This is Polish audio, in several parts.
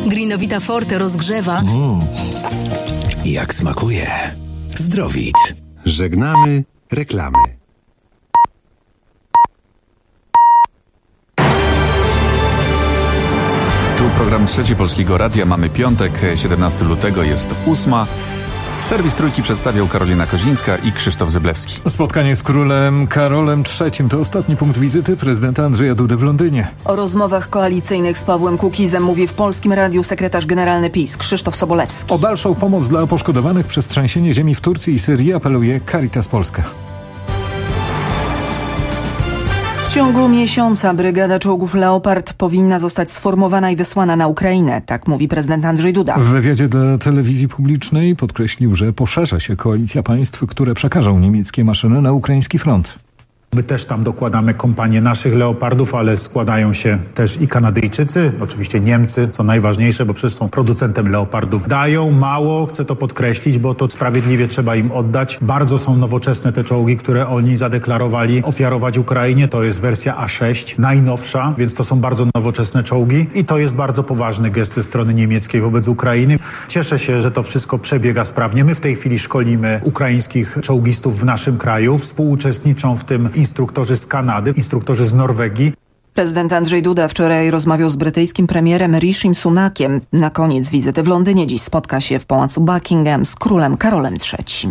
Greenowita Forte rozgrzewa. Jak smakuje. Zdrowit. Żegnamy reklamy. Tu program Trzeci Polskiego Radia. Mamy piątek, 17 lutego, jest 8. Serwis Trójki przedstawiał Karolina Kozińska i Krzysztof Zyblewski. Spotkanie z królem Karolem III to ostatni punkt wizyty prezydenta Andrzeja Dudy w Londynie. O rozmowach koalicyjnych z Pawłem Kukizem mówi w Polskim Radiu sekretarz generalny PiS Krzysztof Sobolewski. O dalszą pomoc dla poszkodowanych przez trzęsienie ziemi w Turcji i Syrii apeluje Caritas Polska. W ciągu miesiąca brygada czołgów Leopard powinna zostać sformowana i wysłana na Ukrainę, tak mówi prezydent Andrzej Duda. W wywiadzie dla telewizji publicznej podkreślił, że poszerza się koalicja państw, które przekażą niemieckie maszyny na ukraiński front. My też tam dokładamy kompanię naszych Leopardów, ale składają się też i Kanadyjczycy, oczywiście Niemcy, co najważniejsze, bo przecież są producentem Leopardów. Dają mało, chcę to podkreślić, bo to sprawiedliwie trzeba im oddać. Bardzo są nowoczesne te czołgi, które oni zadeklarowali ofiarować Ukrainie. To jest wersja A6, najnowsza, więc to są bardzo nowoczesne czołgi i to jest bardzo poważny gest ze strony niemieckiej wobec Ukrainy. Cieszę się, że to wszystko przebiega sprawnie. My w tej chwili szkolimy ukraińskich czołgistów w naszym kraju. Współuczestniczą w tym instruktorzy z Kanady, instruktorzy z Norwegii. Prezydent Andrzej Duda wczoraj rozmawiał z brytyjskim premierem Rishim Sunakiem. Na koniec wizyty w Londynie dziś spotka się w pałacu Buckingham z królem Karolem III.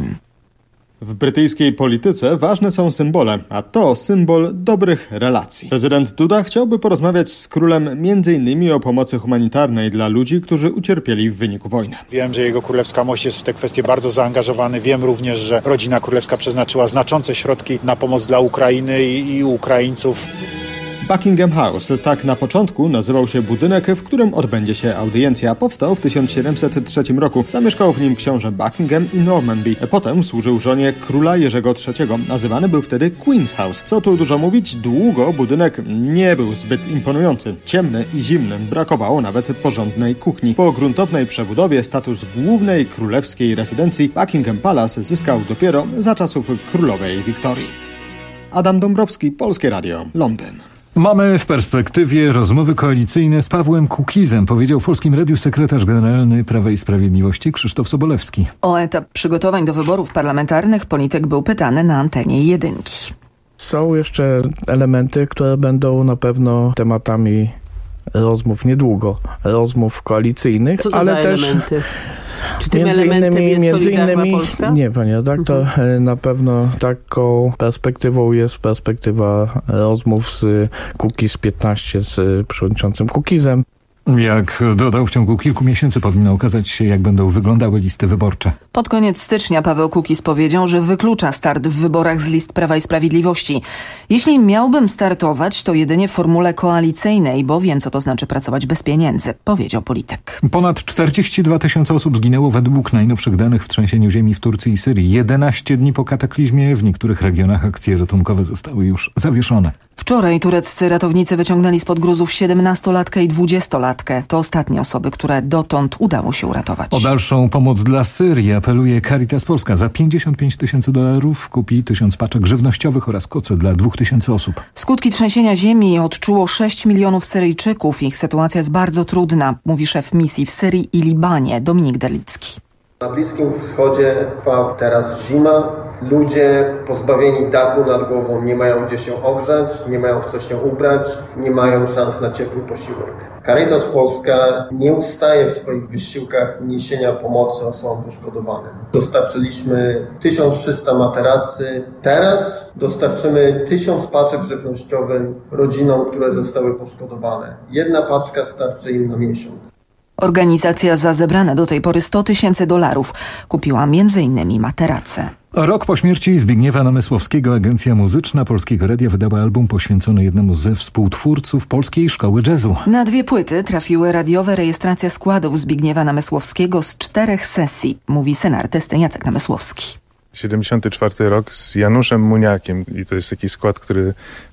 W brytyjskiej polityce ważne są symbole, a to symbol dobrych relacji. Prezydent Duda chciałby porozmawiać z królem m.in. o pomocy humanitarnej dla ludzi, którzy ucierpieli w wyniku wojny. Wiem, że jego królewska mość jest w te kwestie bardzo zaangażowany. Wiem również, że rodzina królewska przeznaczyła znaczące środki na pomoc dla Ukrainy i Ukraińców. Buckingham House, tak na początku nazywał się budynek, w którym odbędzie się audiencja. Powstał w 1703 roku. Zamieszkał w nim książę Buckingham i Normanby. Potem służył żonie króla Jerzego III. Nazywany był wtedy Queen's House. Co tu dużo mówić, długo budynek nie był zbyt imponujący. Ciemny i zimny, brakowało nawet porządnej kuchni. Po gruntownej przebudowie status głównej królewskiej rezydencji Buckingham Palace zyskał dopiero za czasów królowej Wiktorii. Adam Dąbrowski, Polskie Radio, Londyn. Mamy w perspektywie rozmowy koalicyjne z Pawłem Kukizem, powiedział w Polskim Radiu sekretarz generalny Prawa i Sprawiedliwości Krzysztof Sobolewski. O etap przygotowań do wyborów parlamentarnych polityk był pytany na antenie Jedynki. Są jeszcze elementy, które będą na pewno tematami rozmów niedługo, rozmów koalicyjnych, co to ale za też elementy? Czy tym elementem jest Solidarna Polska? Nie, panie redaktor, na pewno taką perspektywą jest perspektywa rozmów z Kukiz 15, z przewodniczącym Kukizem. Jak dodał, w ciągu kilku miesięcy powinno okazać się, jak będą wyglądały listy wyborcze. Pod koniec stycznia Paweł Kukiz powiedział, że wyklucza start w wyborach z list Prawa i Sprawiedliwości. Jeśli miałbym startować, to jedynie w formule koalicyjnej, bo wiem, co to znaczy pracować bez pieniędzy, powiedział polityk. Ponad 42 000 osób zginęło według najnowszych danych w trzęsieniu ziemi w Turcji i Syrii. 11 dni po kataklizmie w niektórych regionach akcje ratunkowe zostały już zawieszone. Wczoraj tureccy ratownicy wyciągnęli spod gruzów 17-latkę i 20-latkę. To ostatnie osoby, które dotąd udało się uratować. O dalszą pomoc dla Syrii apeluje Caritas Polska. Za $55 000 kupi 1000 paczek żywnościowych oraz koce dla 2000 osób. Skutki trzęsienia ziemi odczuło 6 milionów Syryjczyków. Ich sytuacja jest bardzo trudna, mówi szef misji w Syrii i Libanie Dominik Derlicki. Na Bliskim Wschodzie trwa teraz zima. Ludzie pozbawieni dachu nad głową nie mają gdzie się ogrzać, nie mają w co się ubrać, nie mają szans na ciepły posiłek. Caritas Polska nie ustaje w swoich wysiłkach niesienia pomocy osobom poszkodowanym. Dostarczyliśmy 1300 materacy. Teraz dostarczymy 1000 paczek żywnościowych rodzinom, które zostały poszkodowane. Jedna paczka starczy im na miesiąc. Organizacja za zebrane do tej pory $100 000 kupiła m.in. materace. Rok po śmierci Zbigniewa Namysłowskiego Agencja Muzyczna Polskiego Radia wydała album poświęcony jednemu ze współtwórców Polskiej Szkoły Jazzu. Na 2 płyty trafiły radiowe rejestracje składów Zbigniewa Namysłowskiego z 4 sesji, mówi syn artysty Jacek Namysłowski. 74 rok z Januszem Muniakiem i to jest taki skład, który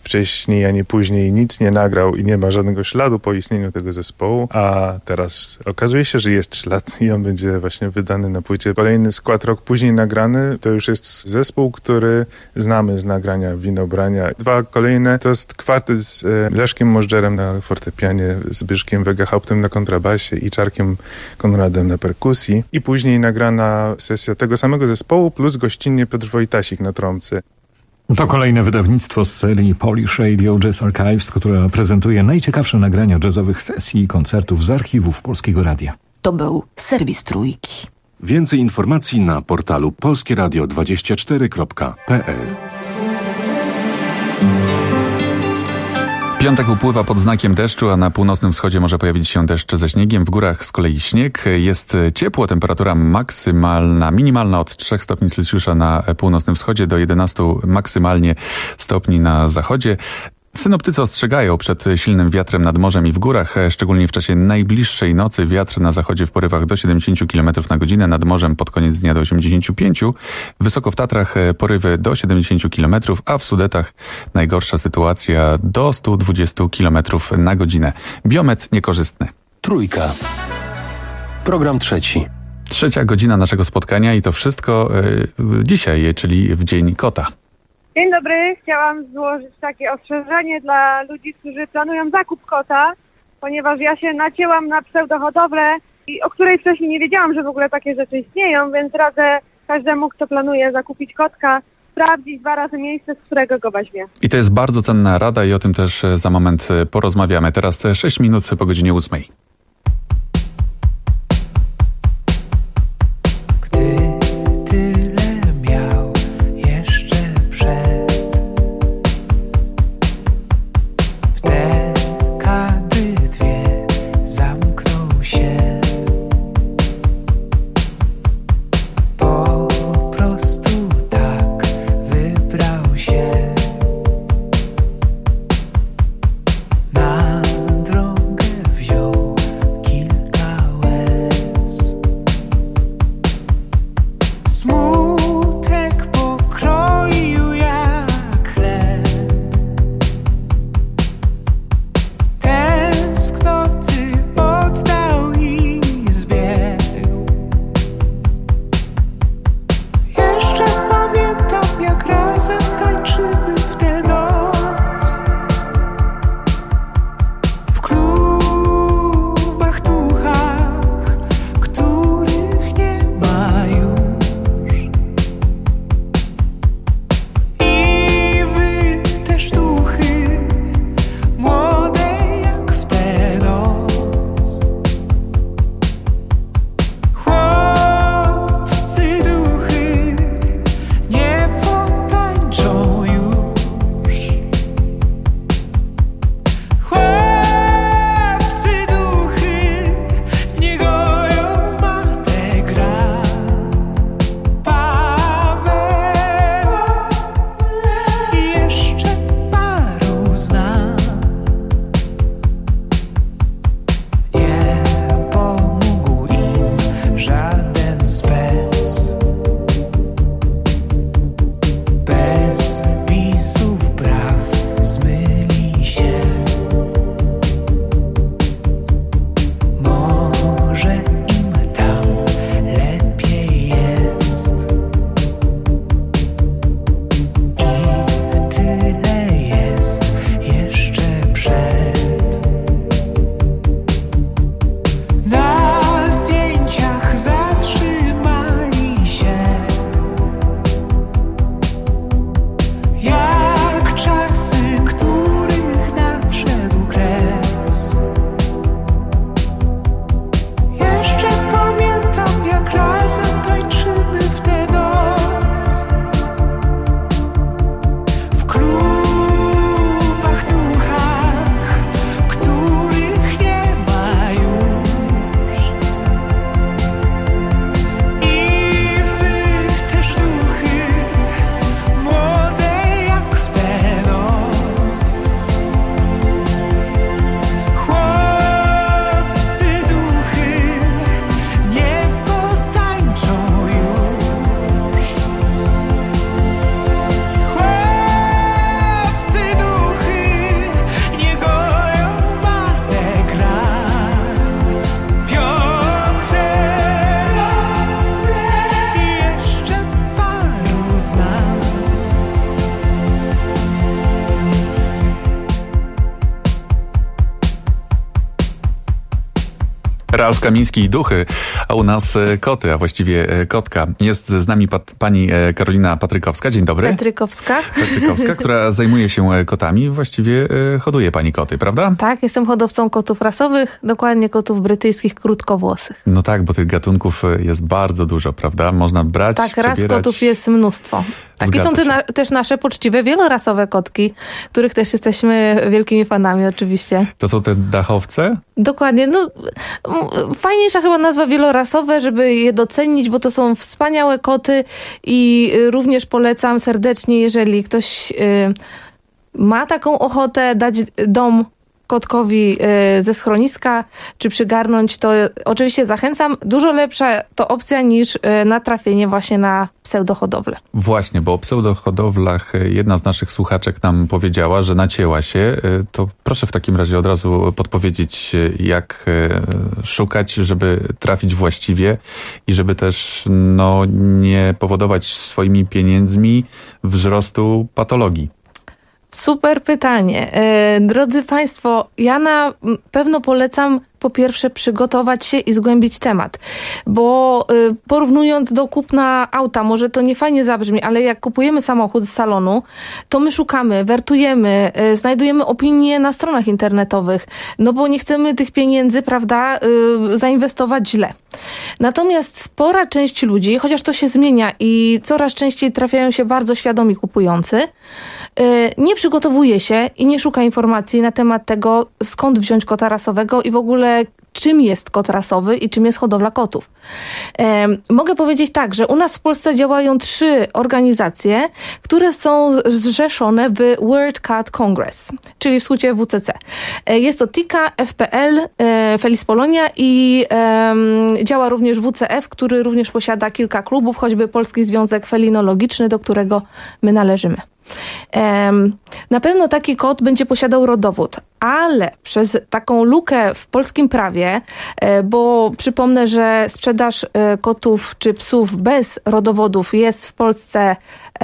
wcześniej ani później nic nie nagrał i nie ma żadnego śladu po istnieniu tego zespołu, a teraz okazuje się, że jest ślad i on będzie właśnie wydany na płycie. Kolejny skład rok później nagrany, to już jest zespół, który znamy z nagrania Winobrania. Dwa kolejne to jest kwartet z Leszkiem Możdżerem na fortepianie, Zbyszkiem Wegahauptem na kontrabasie i Czarkiem Konradem na perkusji. I później nagrana sesja tego samego zespołu plus gościnnie Piotr Wojtasik na trąbce. To kolejne wydawnictwo z serii Polish Radio Jazz Archives, które prezentuje najciekawsze nagrania jazzowych sesji i koncertów z archiwów Polskiego Radia. To był serwis Trójki. Więcej informacji na portalu polskieradio24.pl. Piątek upływa pod znakiem deszczu, a na północnym wschodzie może pojawić się deszcz ze śniegiem. W górach z kolei śnieg. Jest ciepło, temperatura minimalna od 3 stopni Celsjusza na północnym wschodzie do 11 maksymalnie stopni na zachodzie. Synoptycy ostrzegają przed silnym wiatrem nad morzem i w górach, szczególnie w czasie najbliższej nocy. Wiatr na zachodzie w porywach do 70 km na godzinę, nad morzem pod koniec dnia do 85, wysoko w Tatrach porywy do 70 km, a w Sudetach najgorsza sytuacja do 120 km na godzinę. Biometr niekorzystny. Trójka. Program trzeci. 3. godzina naszego spotkania i to wszystko dzisiaj, czyli w Dzień Kota. Dzień dobry, chciałam złożyć takie ostrzeżenie dla ludzi, którzy planują zakup kota, ponieważ ja się nacięłam na pseudohodowlę, o której wcześniej nie wiedziałam, że w ogóle takie rzeczy istnieją, więc radzę każdemu, kto planuje zakupić kotka, sprawdzić 2 razy miejsce, z którego go weźmie. I to jest bardzo cenna rada i o tym też za moment porozmawiamy. Teraz 6 minut po godzinie 8. Na drogę wziął Ralf Kamiński i duchy, a u nas koty, a właściwie kotka. Jest z nami pani Karolina Patrykowska. Dzień dobry. Patrykowska, która zajmuje się kotami. Właściwie hoduje pani koty, prawda? Tak, jestem hodowcą kotów rasowych, dokładnie kotów brytyjskich krótkowłosych. No tak, bo tych gatunków jest bardzo dużo, prawda? Można brać, tak, przebierać. ras kotów jest mnóstwo. Tak, i są też nasze poczciwe, wielorasowe kotki, których też jesteśmy wielkimi fanami oczywiście. To są te dachowce? Dokładnie. No, fajniejsza chyba nazwa wielorasowe, żeby je docenić, bo to są wspaniałe koty i również polecam serdecznie, jeżeli ktoś ma taką ochotę dać dom kotkowi ze schroniska, czy przygarnąć, to oczywiście zachęcam. Dużo lepsza to opcja niż natrafienie właśnie na pseudohodowlę. Właśnie, bo o pseudohodowlach jedna z naszych słuchaczek nam powiedziała, że nacięła się. To proszę w takim razie od razu podpowiedzieć, jak szukać, żeby trafić właściwie i żeby też nie powodować swoimi pieniędzmi wzrostu patologii. Super pytanie. Drodzy Państwo, ja na pewno polecam po pierwsze przygotować się i zgłębić temat, bo porównując do kupna auta, może to nie fajnie zabrzmi, ale jak kupujemy samochód z salonu, to my szukamy, wertujemy, znajdujemy opinie na stronach internetowych, no bo nie chcemy tych pieniędzy, prawda, zainwestować źle. Natomiast spora część ludzi, chociaż to się zmienia i coraz częściej trafiają się bardzo świadomi kupujący, nie przygotowuje się i nie szuka informacji na temat tego, skąd wziąć kota rasowego i w ogóle czym jest kot rasowy i czym jest hodowla kotów. Mogę powiedzieć tak, że u nas w Polsce działają 3 organizacje, które są zrzeszone w World Cat Congress, czyli w skrócie WCC. Jest to TICA, FPL, Felis Polonia i działa również WCF, który również posiada kilka klubów, choćby Polski Związek Felinologiczny, do którego my należymy. Na pewno taki kot będzie posiadał rodowód, ale przez taką lukę w polskim prawie, bo przypomnę, że sprzedaż kotów czy psów bez rodowodów jest w Polsce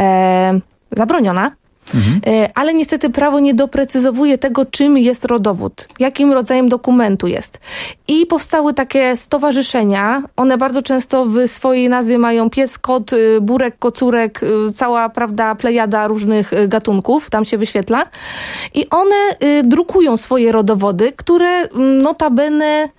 zabroniona. Ale niestety prawo nie doprecyzowuje tego, czym jest rodowód, jakim rodzajem dokumentu jest. I powstały takie stowarzyszenia, one bardzo często w swojej nazwie mają pies, kot, burek, kocurek, cała, prawda, plejada różnych gatunków, tam się wyświetla. I one drukują swoje rodowody, które notabene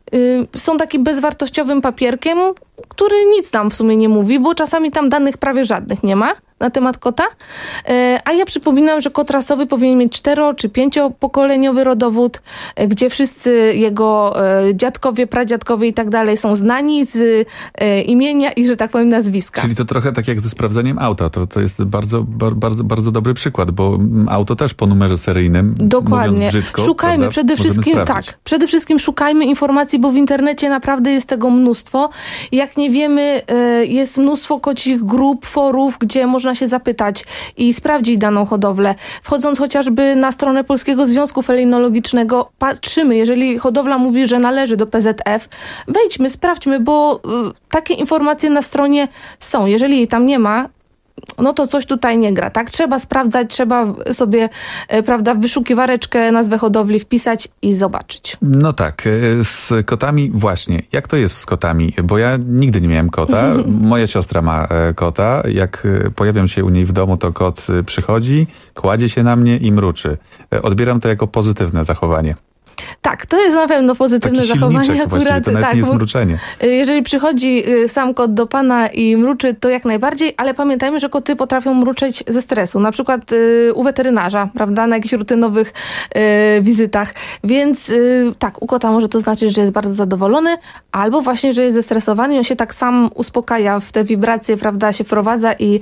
są takim bezwartościowym papierkiem, który nic nam w sumie nie mówi, bo czasami tam danych prawie żadnych nie ma na temat kota. A ja przypominam, że kot rasowy powinien mieć 4- czy 5-pokoleniowy rodowód, gdzie wszyscy jego dziadkowie, pradziadkowie i tak dalej są znani z imienia i, że tak powiem, nazwiska. Czyli to trochę tak jak ze sprawdzeniem auta. To jest bardzo dobry przykład, bo auto też po numerze seryjnym. Dokładnie. Brzydko, szukajmy przede wszystkim, przede wszystkim szukajmy informacji, bo w internecie naprawdę jest tego mnóstwo. Jak nie wiemy, jest mnóstwo kocich grup, forów, gdzie można się zapytać i sprawdzić daną hodowlę. Wchodząc chociażby na stronę Polskiego Związku Felinologicznego, patrzymy, jeżeli hodowla mówi, że należy do PZF, wejdźmy, sprawdźmy, bo takie informacje na stronie są. Jeżeli jej tam nie ma, no to coś tutaj nie gra, tak? Trzeba sprawdzać, trzeba sobie, prawda, w wyszukiwareczkę nazwę hodowli wpisać i zobaczyć. No tak, z kotami właśnie. Jak to jest z kotami? Bo ja nigdy nie miałem kota. Moja siostra ma kota. Jak pojawiam się u niej w domu, to kot przychodzi, kładzie się na mnie i mruczy. Odbieram to jako pozytywne zachowanie. Tak, to jest na pewno pozytywne zachowanie. Akurat, to nawet nie jest mruczenie. Jeżeli przychodzi sam kot do pana i mruczy, to jak najbardziej, ale pamiętajmy, że koty potrafią mruczeć ze stresu. Na przykład u weterynarza, prawda, na jakichś rutynowych wizytach. Więc tak, u kota może to znaczyć, że jest bardzo zadowolony, albo właśnie, że jest zestresowany i on się tak sam uspokaja, w te wibracje, prawda, się wprowadza i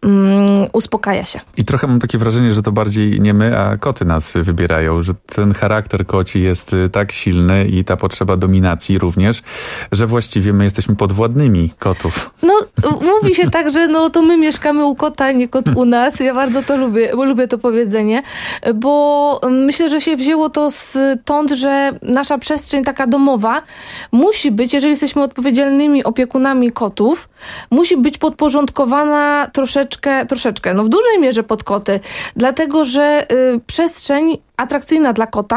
uspokaja się. I trochę mam takie wrażenie, że to bardziej nie my, a koty nas wybierają, że ten charakter koci jest tak silny i ta potrzeba dominacji również, że właściwie my jesteśmy podwładnymi kotów. No, mówi się tak, że no to my mieszkamy u kota, nie kot u nas. Ja bardzo to lubię, bo lubię to powiedzenie, bo myślę, że się wzięło to stąd, że nasza przestrzeń taka domowa musi być, jeżeli jesteśmy odpowiedzialnymi opiekunami kotów, musi być podporządkowana troszeczkę, no w dużej mierze pod koty, dlatego, że przestrzeń atrakcyjna dla kota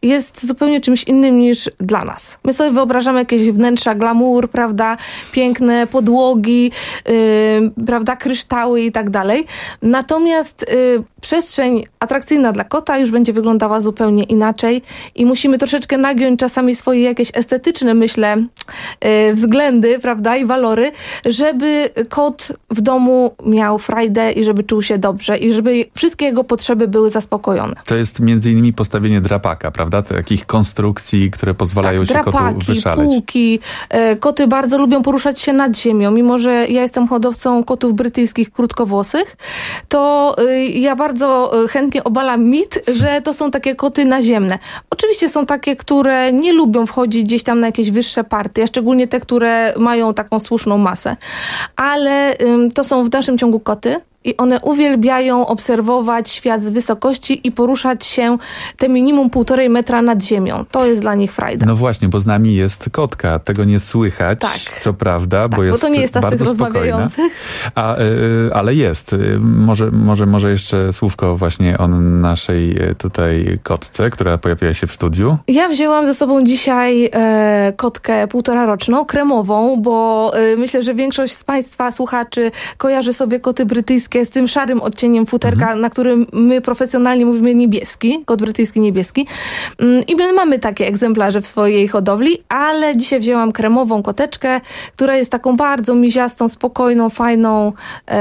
jest zupełnie czymś innym niż dla nas. My sobie wyobrażamy jakieś wnętrza glamour, prawda, piękne podłogi, prawda, kryształy i tak dalej. Natomiast przestrzeń atrakcyjna dla kota już będzie wyglądała zupełnie inaczej i musimy troszeczkę nagiąć czasami swoje jakieś estetyczne, myślę, względy, prawda, i walory, żeby kot w domu miał frajdę i żeby czuł się dobrze i żeby wszystkie jego potrzeby były zaspokojone. To jest między innymi postawienie drapaka, prawda? Takich konstrukcji, które pozwalają się kotu wyszaleć. Półki. Koty bardzo lubią poruszać się nad ziemią. Mimo że ja jestem hodowcą kotów brytyjskich krótkowłosych, to ja bardzo chętnie obalam mit, że to są takie koty naziemne. Oczywiście są takie, które nie lubią wchodzić gdzieś tam na jakieś wyższe partie, a szczególnie te, które mają taką słuszną masę. Ale to są w dalszym ciągu koty. I one uwielbiają obserwować świat z wysokości i poruszać się te minimum 1,5 metra nad ziemią. To jest dla nich frajda. No właśnie, bo z nami jest kotka. Tego nie słychać, co prawda, bo jest bo to nie jest ta z tych bardzo rozmawiających. Ale jest. Może jeszcze słówko właśnie o naszej tutaj kotce, która pojawiła się w studiu. Ja wzięłam ze sobą dzisiaj kotkę 1,5-roczną, kremową, bo myślę, że większość z Państwa słuchaczy kojarzy sobie koty brytyjskie z tym szarym odcieniem futerka, na którym my profesjonalnie mówimy niebieski, kot brytyjski niebieski. I my mamy takie egzemplarze w swojej hodowli, ale dzisiaj wzięłam kremową koteczkę, która jest taką bardzo miziastą, spokojną, fajną,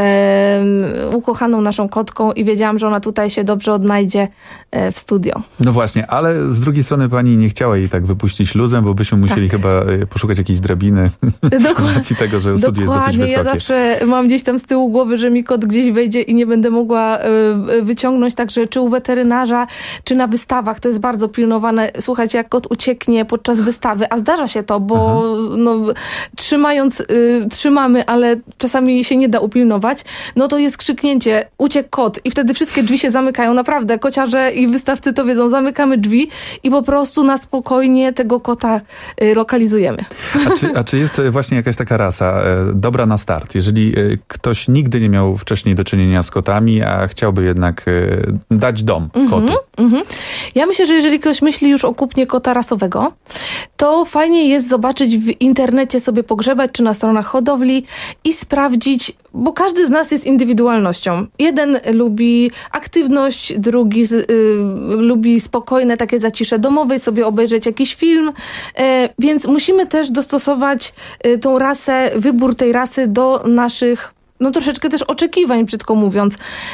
ukochaną naszą kotką i wiedziałam, że ona tutaj się dobrze odnajdzie w studio. No właśnie, ale z drugiej strony pani nie chciała jej tak wypuścić luzem, bo byśmy musieli chyba poszukać jakiejś drabiny z racji tego, że studio jest dosyć wysokie. Ja zawsze mam gdzieś tam z tyłu głowy, że mi kot gdzieś wejdzie i nie będę mogła wyciągnąć, także czy u weterynarza, czy na wystawach, to jest bardzo pilnowane. Słuchajcie, jak kot ucieknie podczas wystawy, a zdarza się to, bo trzymamy, ale czasami się nie da upilnować, no to jest krzyknięcie, uciekł kot i wtedy wszystkie drzwi się zamykają, naprawdę, kociarze i wystawcy to wiedzą, zamykamy drzwi i po prostu na spokojnie tego kota lokalizujemy. A czy jest właśnie jakaś taka rasa dobra na start? Jeżeli ktoś nigdy nie miał wcześniej do czynienia z kotami, a chciałby jednak dać dom kotu. Ja myślę, że jeżeli ktoś myśli już o kupnie kota rasowego, to fajnie jest zobaczyć w internecie, sobie pogrzebać, czy na stronach hodowli i sprawdzić, bo każdy z nas jest indywidualnością. Jeden lubi aktywność, drugi lubi spokojne takie zacisze domowe, sobie obejrzeć jakiś film, więc musimy też dostosować tą rasę, wybór tej rasy do naszych troszeczkę też oczekiwań, brzydko mówiąc.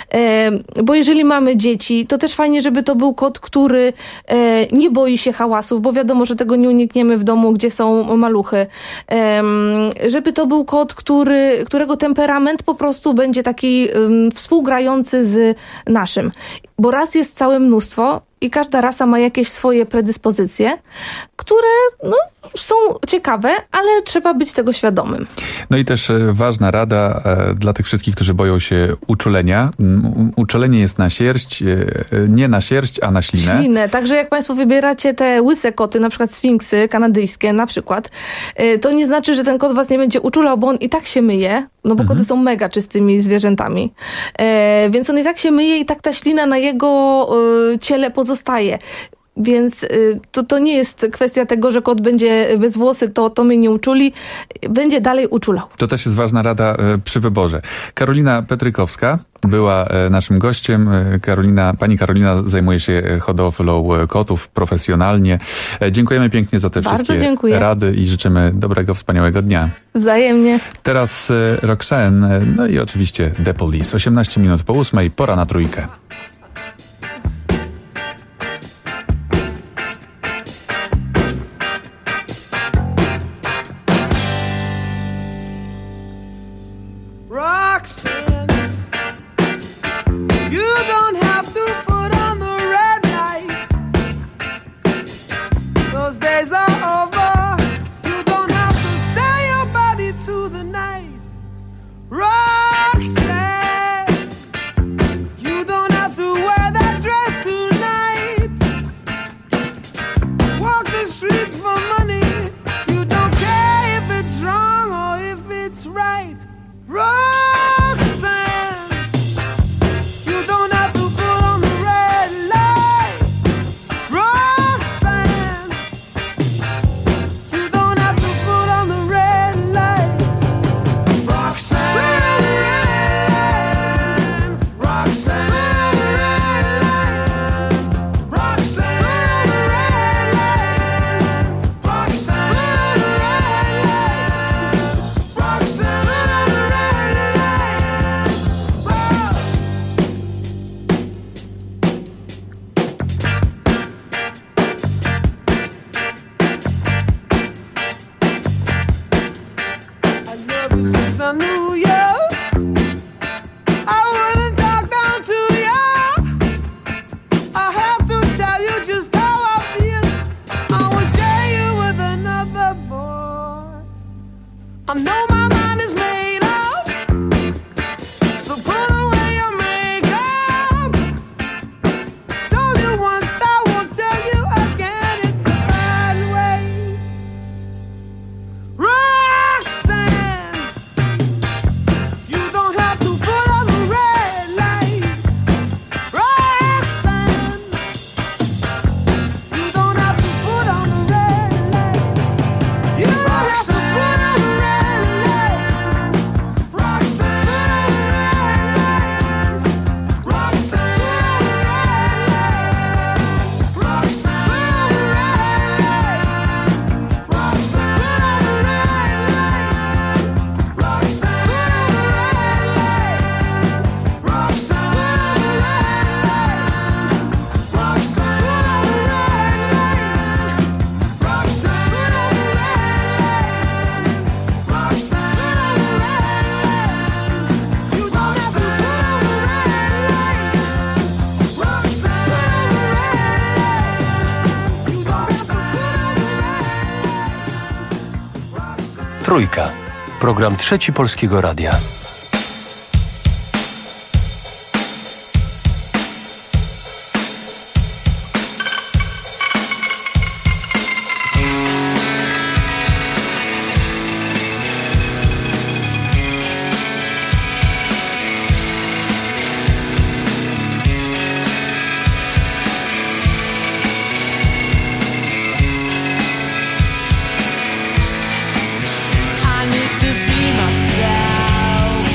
Bo jeżeli mamy dzieci, to też fajnie, żeby to był kot, który nie boi się hałasów, bo wiadomo, że tego nie unikniemy w domu, gdzie są maluchy. Żeby to był kot, którego temperament po prostu będzie taki współgrający z naszym. Bo ras jest całe mnóstwo i każda rasa ma jakieś swoje predyspozycje, które są ciekawe, ale trzeba być tego świadomym. No i też ważna rada dla tych wszystkich, którzy boją się uczulenia. Uczulenie jest na sierść, nie na sierść, a na ślinę. Ślinę, także jak Państwo wybieracie te łyse koty, na przykład sfinksy kanadyjskie na przykład, to nie znaczy, że ten kot was nie będzie uczulał, bo on i tak się myje, bo koty są mega czystymi zwierzętami. Więc on i tak się myje i tak ta ślina na jego ciele pozostaje. Więc to nie jest kwestia tego, że kot będzie bez włosy, to my nie uczuli. Będzie dalej uczulał. To też jest ważna rada przy wyborze. Karolina Petrykowska była naszym gościem. Pani Karolina zajmuje się hodowlą kotów profesjonalnie. Dziękujemy pięknie za te wszystkie rady i życzymy dobrego, wspaniałego dnia. Wzajemnie. Teraz Roxanne, no i oczywiście The Police. 18 minut po 8, pora na trójkę. You don't have to Trójka. Program Trzeci Polskiego Radia. To be myself.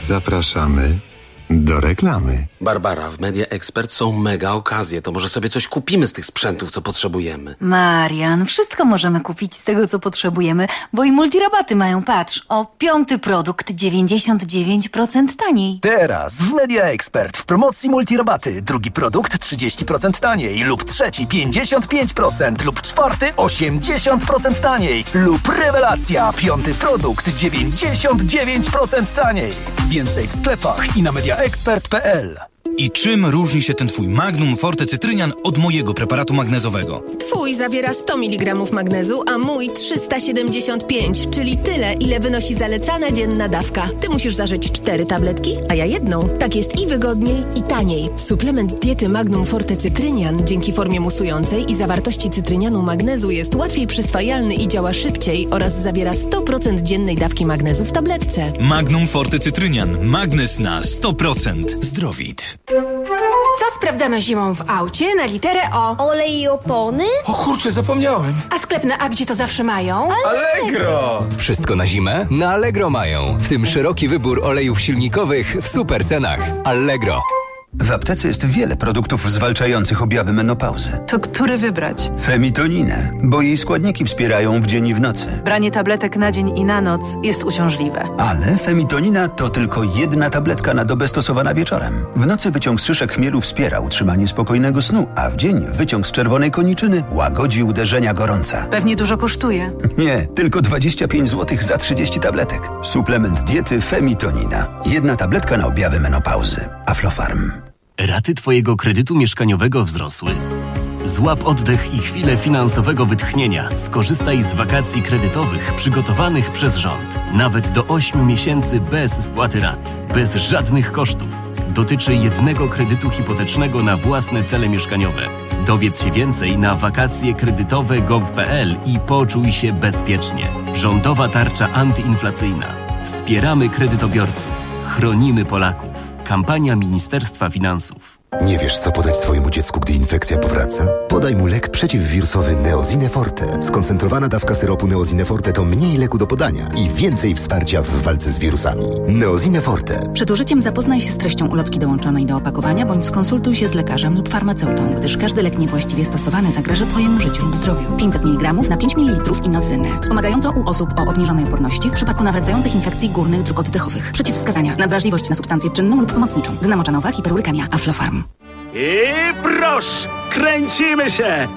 Zapraszamy do reklamy. Barbara, w Media Expert są mega okazje. To może sobie coś kupimy z tych sprzętów, co potrzebujemy. Marian, wszystko możemy kupić z tego, co potrzebujemy, bo i multirabaty mają, patrz, o 5. produkt 99% taniej. Teraz w Media Expert w promocji multirabaty. 2. produkt 30% taniej lub 3. 55% lub 4. 80% taniej lub rewelacja 5. produkt 99% taniej. Więcej w sklepach i na mediaexpert.pl. I czym różni się ten twój Magnum Forte Cytrynian od mojego preparatu magnezowego? Twój zawiera 100 mg magnezu, a mój 375, czyli tyle, ile wynosi zalecana dzienna dawka. Ty musisz zażyć 4 tabletki, a ja jedną. Tak jest i wygodniej, i taniej. Suplement diety Magnum Forte Cytrynian dzięki formie musującej i zawartości cytrynianu magnezu jest łatwiej przyswajalny i działa szybciej oraz zawiera 100% dziennej dawki magnezu w tabletce. Magnum Forte Cytrynian. Magnez na 100%. Zdrowit. Co sprawdzamy zimą w aucie na literę O? Olej i opony? O kurczę, zapomniałem. A sklep na A gdzie to zawsze mają? Allegro! Wszystko na zimę? Na Allegro mają. W tym szeroki wybór olejów silnikowych w super cenach. Allegro. W aptece jest wiele produktów zwalczających objawy menopauzy. To który wybrać? Femitoninę, bo jej składniki wspierają w dzień i w nocy. Branie tabletek na dzień i na noc jest uciążliwe. Ale femitonina to tylko 1 tabletka na dobę stosowana wieczorem. W nocy wyciąg z szyszek chmielu wspiera utrzymanie spokojnego snu, a w dzień wyciąg z czerwonej koniczyny łagodzi uderzenia gorąca. Pewnie dużo kosztuje. Nie, tylko 25 zł za 30 tabletek. Suplement diety Femitonina. 1 tabletka na objawy menopauzy. Aflofarm. Raty twojego kredytu mieszkaniowego wzrosły? Złap oddech i chwilę finansowego wytchnienia. Skorzystaj z wakacji kredytowych przygotowanych przez rząd. Nawet do 8 miesięcy bez spłaty rat. Bez żadnych kosztów. Dotyczy jednego kredytu hipotecznego na własne cele mieszkaniowe. Dowiedz się więcej na wakacjekredytowe.gov.pl i poczuj się bezpiecznie. Rządowa tarcza antyinflacyjna. Wspieramy kredytobiorców. Chronimy Polaków. Kampania Ministerstwa Finansów. Nie wiesz, co podać swojemu dziecku, gdy infekcja powraca? Podaj mu lek przeciwwirusowy Neosine Forte. Skoncentrowana dawka syropu Neosine Forte to mniej leku do podania i więcej wsparcia w walce z wirusami. Neosine Forte. Przed użyciem zapoznaj się z treścią ulotki dołączonej do opakowania, bądź skonsultuj się z lekarzem lub farmaceutą, gdyż każdy lek niewłaściwie stosowany zagraża Twojemu życiu lub zdrowiu. 500 mg na 5 ml inozynę. Wspomagająco u osób o obniżonej odporności w przypadku nawracających infekcji górnych dróg oddechowych. Przeciwwskazania: nadwrażliwość na substancję czynną lub pomocniczą. Dna moczanowa, hiperurykemia, Aflofarm. I proszę, kręcimy się!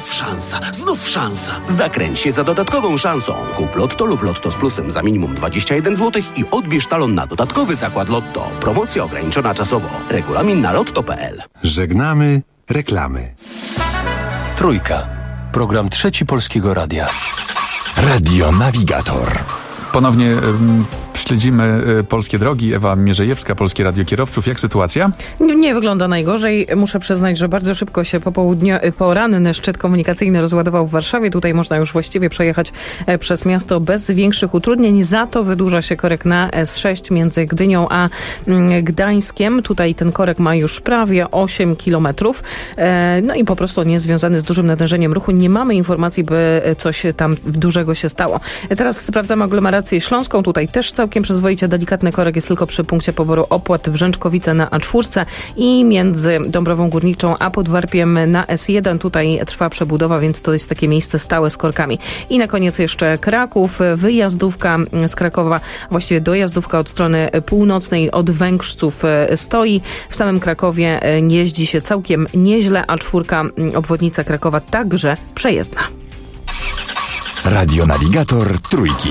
Znów szansa. Zakręć się za dodatkową szansą. Kup Lotto lub Lotto z plusem za minimum 21 zł i odbierz talon na dodatkowy zakład Lotto. Promocja ograniczona czasowo. Regulamin na lotto.pl. Żegnamy reklamy. Trójka. Program Trzeci Polskiego Radia. Radio Navigator. Ponownie śledzimy polskie drogi. Ewa Mierzejewska, Polskie Radio Kierowców. Jak sytuacja? Nie wygląda najgorzej. Muszę przyznać, że bardzo szybko się poranny szczyt komunikacyjny rozładował w Warszawie. Tutaj można już właściwie przejechać przez miasto bez większych utrudnień. Za to wydłuża się korek na S6 między Gdynią a Gdańskiem. Tutaj ten korek ma już prawie 8 kilometrów. No i po prostu nie jest związany z dużym natężeniem ruchu. Nie mamy informacji, by coś tam dużego się stało. Teraz sprawdzamy aglomerację śląską. Tutaj też całkiem przyzwoicie. Delikatny korek jest tylko przy punkcie poboru opłat w Rzęczkowice na A4 i między Dąbrową Górniczą a Podwarpiem na S1. Tutaj trwa przebudowa, więc to jest takie miejsce stałe z korkami. I na koniec jeszcze Kraków. Wyjazdówka z Krakowa, właściwie dojazdówka od strony północnej od Węgrzców stoi. W samym Krakowie jeździ się całkiem nieźle, A4 obwodnica Krakowa także przejezdna. Radio Navigator Trójki.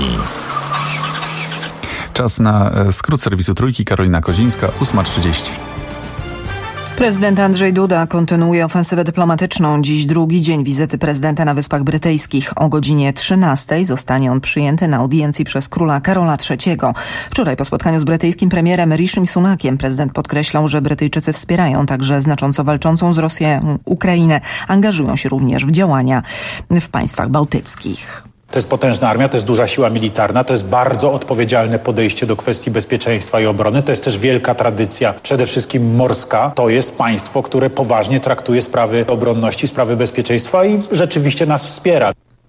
Czas na skrót serwisu Trójki. Karolina Kozińska, 8:30. Prezydent Andrzej Duda kontynuuje ofensywę dyplomatyczną. Dziś drugi dzień wizyty prezydenta na Wyspach Brytyjskich. O godzinie 13 zostanie on przyjęty na audiencji przez króla Karola III. Wczoraj po spotkaniu z brytyjskim premierem Rishim Sunakiem prezydent podkreślał, że Brytyjczycy wspierają także znacząco walczącą z Rosją Ukrainę. Angażują się również w działania w państwach bałtyckich. To jest potężna armia, to jest duża siła militarna, to jest bardzo odpowiedzialne podejście do kwestii bezpieczeństwa i obrony. To jest też wielka tradycja, przede wszystkim morska. To jest państwo, które poważnie traktuje sprawy obronności, sprawy bezpieczeństwa i rzeczywiście nas wspiera.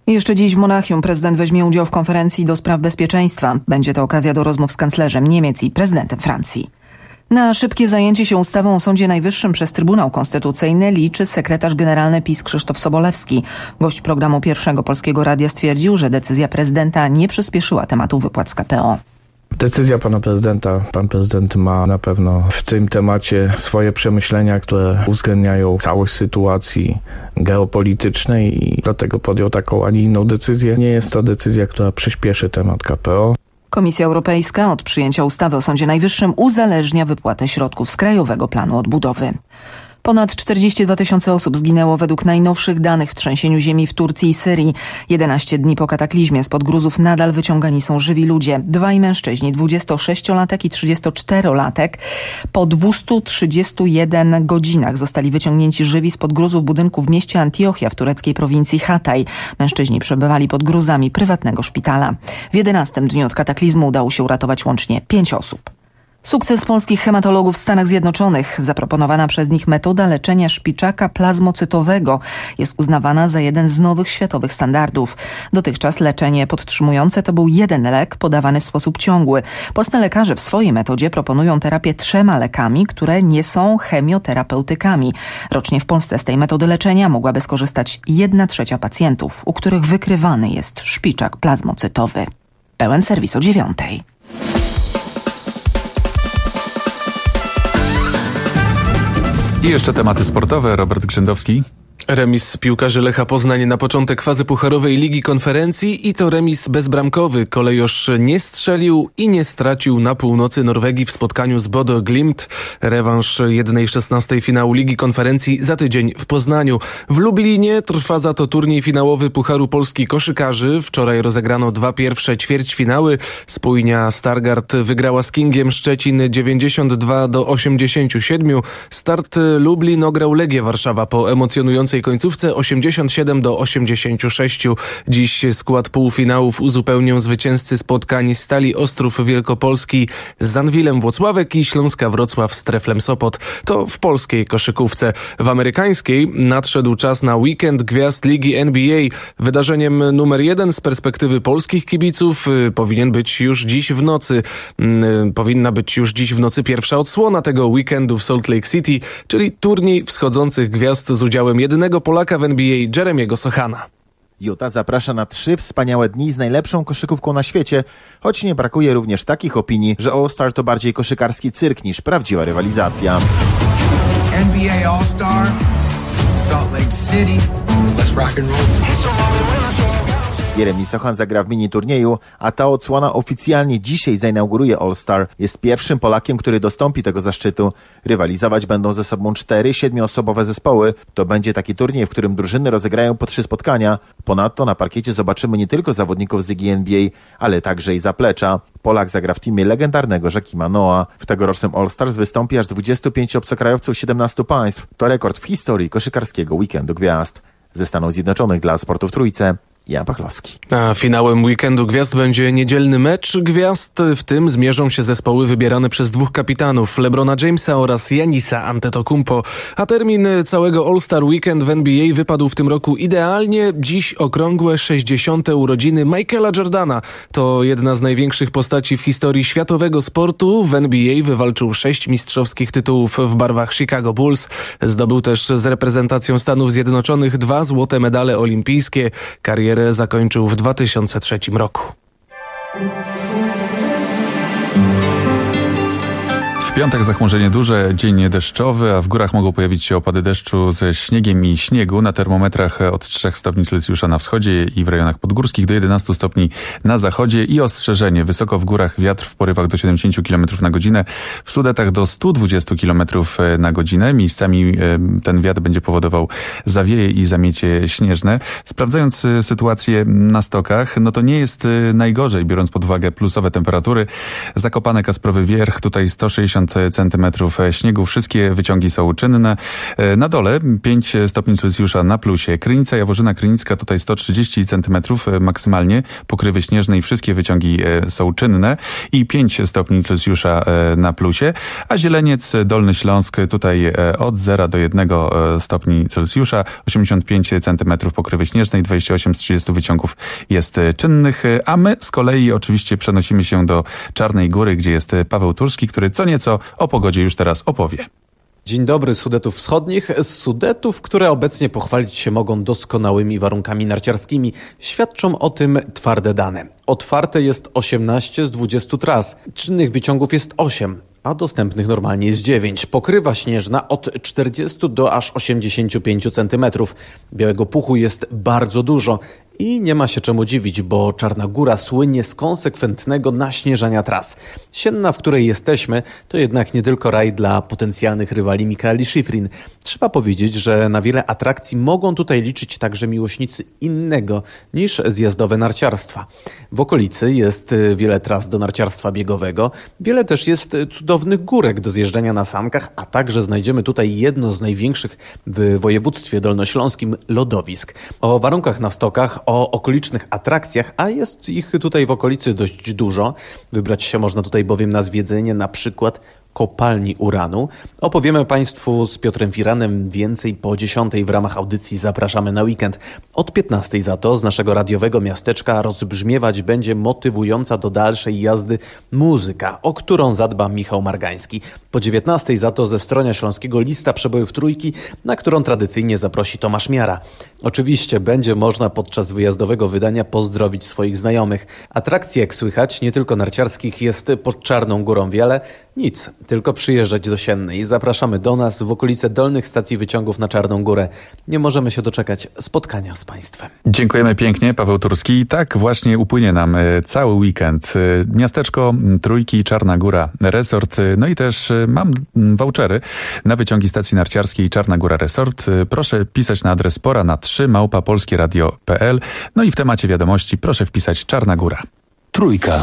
Jeszcze dziś w Monachium prezydent weźmie udział w konferencji do spraw bezpieczeństwa. Będzie to okazja do rozmów z kanclerzem Niemiec i prezydentem Francji. Na szybkie zajęcie się ustawą o Sądzie Najwyższym przez Trybunał Konstytucyjny liczy sekretarz generalny PiS Krzysztof Sobolewski. Gość programu Pierwszego Polskiego Radia stwierdził, że decyzja prezydenta nie przyspieszyła tematu wypłat z KPO. Decyzja pana prezydenta. Pan prezydent ma na pewno w tym temacie swoje przemyślenia, które uwzględniają całość sytuacji geopolitycznej i dlatego podjął taką, a nie inną decyzję. Nie jest to decyzja, która przyspieszy temat KPO. Komisja Europejska od przyjęcia ustawy o Sądzie Najwyższym uzależnia wypłatę środków z Krajowego Planu Odbudowy. Ponad 42 000 osób zginęło według najnowszych danych w trzęsieniu ziemi w Turcji i Syrii. 11 dni po kataklizmie spod gruzów nadal wyciągani są żywi ludzie. Dwaj mężczyźni, 26-latek i 34-latek, po 231 godzinach zostali wyciągnięci żywi spod gruzów budynku w mieście Antiochia w tureckiej prowincji Hatay. Mężczyźni przebywali pod gruzami prywatnego szpitala. W 11 dniu od kataklizmu udało się uratować łącznie 5 osób. Sukces polskich hematologów w Stanach Zjednoczonych. Zaproponowana przez nich metoda leczenia szpiczaka plazmocytowego jest uznawana za jeden z nowych światowych standardów. Dotychczas leczenie podtrzymujące to był jeden lek podawany w sposób ciągły. Polscy lekarze w swojej metodzie proponują terapię 3 lekami, które nie są chemioterapeutykami. Rocznie w Polsce z tej metody leczenia mogłaby skorzystać 1/3 pacjentów, u których wykrywany jest szpiczak plazmocytowy. Pełen serwis o 9:00. I jeszcze tematy sportowe. Robert Grzędowski. Remis piłkarzy Lecha Poznań na początek fazy pucharowej Ligi Konferencji i to remis bezbramkowy. Kolejorz nie strzelił i nie stracił na północy Norwegii w spotkaniu z Bodo Glimt. Rewanż 1/16 finału Ligi Konferencji za tydzień w Poznaniu. W Lublinie trwa za to turniej finałowy Pucharu Polski Koszykarzy. Wczoraj rozegrano 2 pierwsze ćwierćfinały. Spójnia Stargard wygrała z Kingiem Szczecin 92-87. Start Lublin ograł Legię Warszawa po emocjonującej końcówce 87-86. Dziś skład półfinałów uzupełnią zwycięzcy spotkań Stali Ostrów Wielkopolski z Anwilem Włocławek i Śląska Wrocław z Treflem Sopot. To w polskiej koszykówce. W amerykańskiej nadszedł czas na weekend gwiazd Ligi NBA. Wydarzeniem numer 1 z perspektywy polskich kibiców powinna być już dziś w nocy pierwsza odsłona tego weekendu w Salt Lake City, czyli turniej wschodzących gwiazd z udziałem jedynego Polaka w NBA, Jeremiego Sochana. Utah zaprasza na 3 wspaniałe dni z najlepszą koszykówką na świecie, choć nie brakuje również takich opinii, że All-Star to bardziej koszykarski cyrk niż prawdziwa rywalizacja. NBA All-Star, Salt Lake City, let's rock and roll. Jeremy Sochan zagra w mini-turnieju, a ta odsłona oficjalnie dzisiaj zainauguruje All-Star. Jest pierwszym Polakiem, który dostąpi tego zaszczytu. Rywalizować będą ze sobą 4 7-osobowe zespoły. To będzie taki turniej, w którym drużyny rozegrają po 3 spotkania. Ponadto na parkiecie zobaczymy nie tylko zawodników z ligi NBA, ale także i zaplecza. Polak zagra w teamie legendarnego Joakima Noah. W tegorocznym All-Stars wystąpi aż 25 obcokrajowców 17 państw. To rekord w historii koszykarskiego weekendu gwiazd. Ze Stanów Zjednoczonych dla Sportu w Trójce, Jan Pachlowski. A finałem weekendu gwiazd będzie niedzielny mecz gwiazd. W tym zmierzą się zespoły wybierane przez 2 kapitanów, LeBrona Jamesa oraz Giannisa Antetokounmpo. A termin całego All-Star Weekend w NBA wypadł w tym roku idealnie. Dziś okrągłe 60. urodziny Michaela Jordana. To jedna z największych postaci w historii światowego sportu. W NBA wywalczył 6 mistrzowskich tytułów w barwach Chicago Bulls. Zdobył też z reprezentacją Stanów Zjednoczonych 2 złote medale olimpijskie. Karierę zakończył w 2003 roku. W piątek zachmurzenie duże, dzień deszczowy, a w górach mogą pojawić się opady deszczu ze śniegiem i śniegu. Na termometrach od 3 stopni Celsjusza na wschodzie i w rejonach podgórskich do 11 stopni na zachodzie i ostrzeżenie. Wysoko w górach wiatr w porywach do 70 km na godzinę, w Sudetach do 120 km na godzinę. Miejscami ten wiatr będzie powodował zawieje i zamiecie śnieżne. Sprawdzając sytuację na stokach, no to nie jest najgorzej, biorąc pod uwagę plusowe temperatury. Zakopane, Kasprowy Wierch, tutaj 160 50 cm śniegu. Wszystkie wyciągi są czynne. Na dole 5 stopni Celsjusza na plusie. Krynica Jaworzyna Krynicka tutaj 130 cm maksymalnie pokrywy śnieżnej. Wszystkie wyciągi są czynne i 5 stopni Celsjusza na plusie. A Zieleniec, Dolny Śląsk tutaj od 0 do 1 stopni Celsjusza. 85 cm pokrywy śnieżnej. 28 z 30 wyciągów jest czynnych. A my z kolei oczywiście przenosimy się do Czarnej Góry, gdzie jest Paweł Turski, który co nieco o pogodzie już teraz opowie. Dzień dobry z Sudetów Wschodnich. Z Sudetów, które obecnie pochwalić się mogą doskonałymi warunkami narciarskimi. Świadczą o tym twarde dane. Otwarte jest 18 z 20 tras. Czynnych wyciągów jest 8. A dostępnych normalnie jest 9. Pokrywa śnieżna od 40 do aż 85 cm. Białego puchu jest bardzo dużo. I nie ma się czemu dziwić, bo Czarna Góra słynie z konsekwentnego naśnieżania tras. Sienna, w której jesteśmy, to jednak nie tylko raj dla potencjalnych rywali Mikaeli Schifrin. Trzeba powiedzieć, że na wiele atrakcji mogą tutaj liczyć także miłośnicy innego niż zjazdowe narciarstwa. W okolicy jest wiele tras do narciarstwa biegowego, wiele też jest cudownych górek do zjeżdżania na sankach, a także znajdziemy tutaj jedno z największych w województwie dolnośląskim lodowisk. O warunkach na stokach, o okolicznych atrakcjach, a jest ich tutaj w okolicy dość dużo. Wybrać się można tutaj bowiem na zwiedzenie na przykład kopalni uranu. Opowiemy Państwu z Piotrem Firanem więcej po 10 w ramach audycji Zapraszamy na weekend. Od 15 za to z naszego radiowego miasteczka rozbrzmiewać będzie motywująca do dalszej jazdy muzyka, o którą zadba Michał Margański. Po 19 za to ze Stronia Śląskiego lista przebojów trójki, na którą tradycyjnie zaprosi Tomasz Miara. Oczywiście będzie można podczas wyjazdowego wydania pozdrowić swoich znajomych. Atrakcji, jak słychać, nie tylko narciarskich jest pod Czarną Górą wiele. Nic, tylko przyjeżdżać do Siennej. Zapraszamy do nas w okolice dolnych stacji wyciągów na Czarną Górę. Nie możemy się doczekać spotkania z Państwem. Dziękujemy pięknie, Paweł Turski. Tak właśnie upłynie nam cały weekend. Miasteczko Trójki, Czarna Góra Resort. No i też mam vouchery na wyciągi stacji narciarskiej Czarna Góra Resort. Proszę pisać na adres pora@polskieradio.pl. No i w temacie wiadomości proszę wpisać Czarna Góra. Trójka.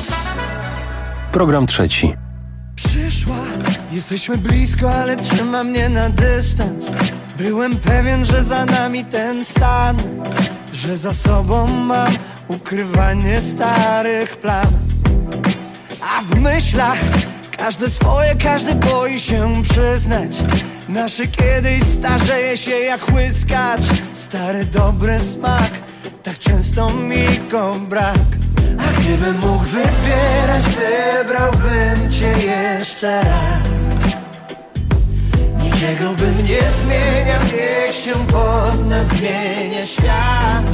Program trzeci. Przyszła, jesteśmy blisko, ale trzyma mnie na dystans. Byłem pewien, że za nami ten stan, że za sobą mam ukrywanie starych plan. A w myślach każde swoje, każdy boi się przyznać. Nasze kiedyś starzeje się jak łyskacz. Stary dobry smak, tak często mi go brak. A gdybym mógł wybierać, wybrałbym cię jeszcze raz. Niczego bym nie zmieniał, niech się pod nas zmienia świat.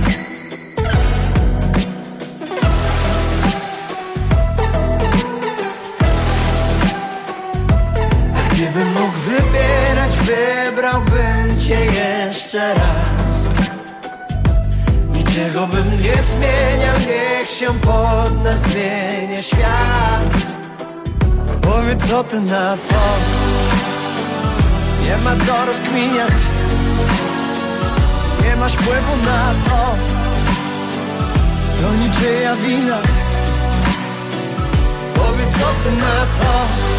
A gdybym mógł wybierać, wybrałbym cię jeszcze raz. Niczego bym nie zmieniał, niech się pod nas zmienia świat. Powiedz, co ty na to? Nie ma co rozkminiać, nie masz wpływu na to. To niczyja wina. Powiedz, co ty na to?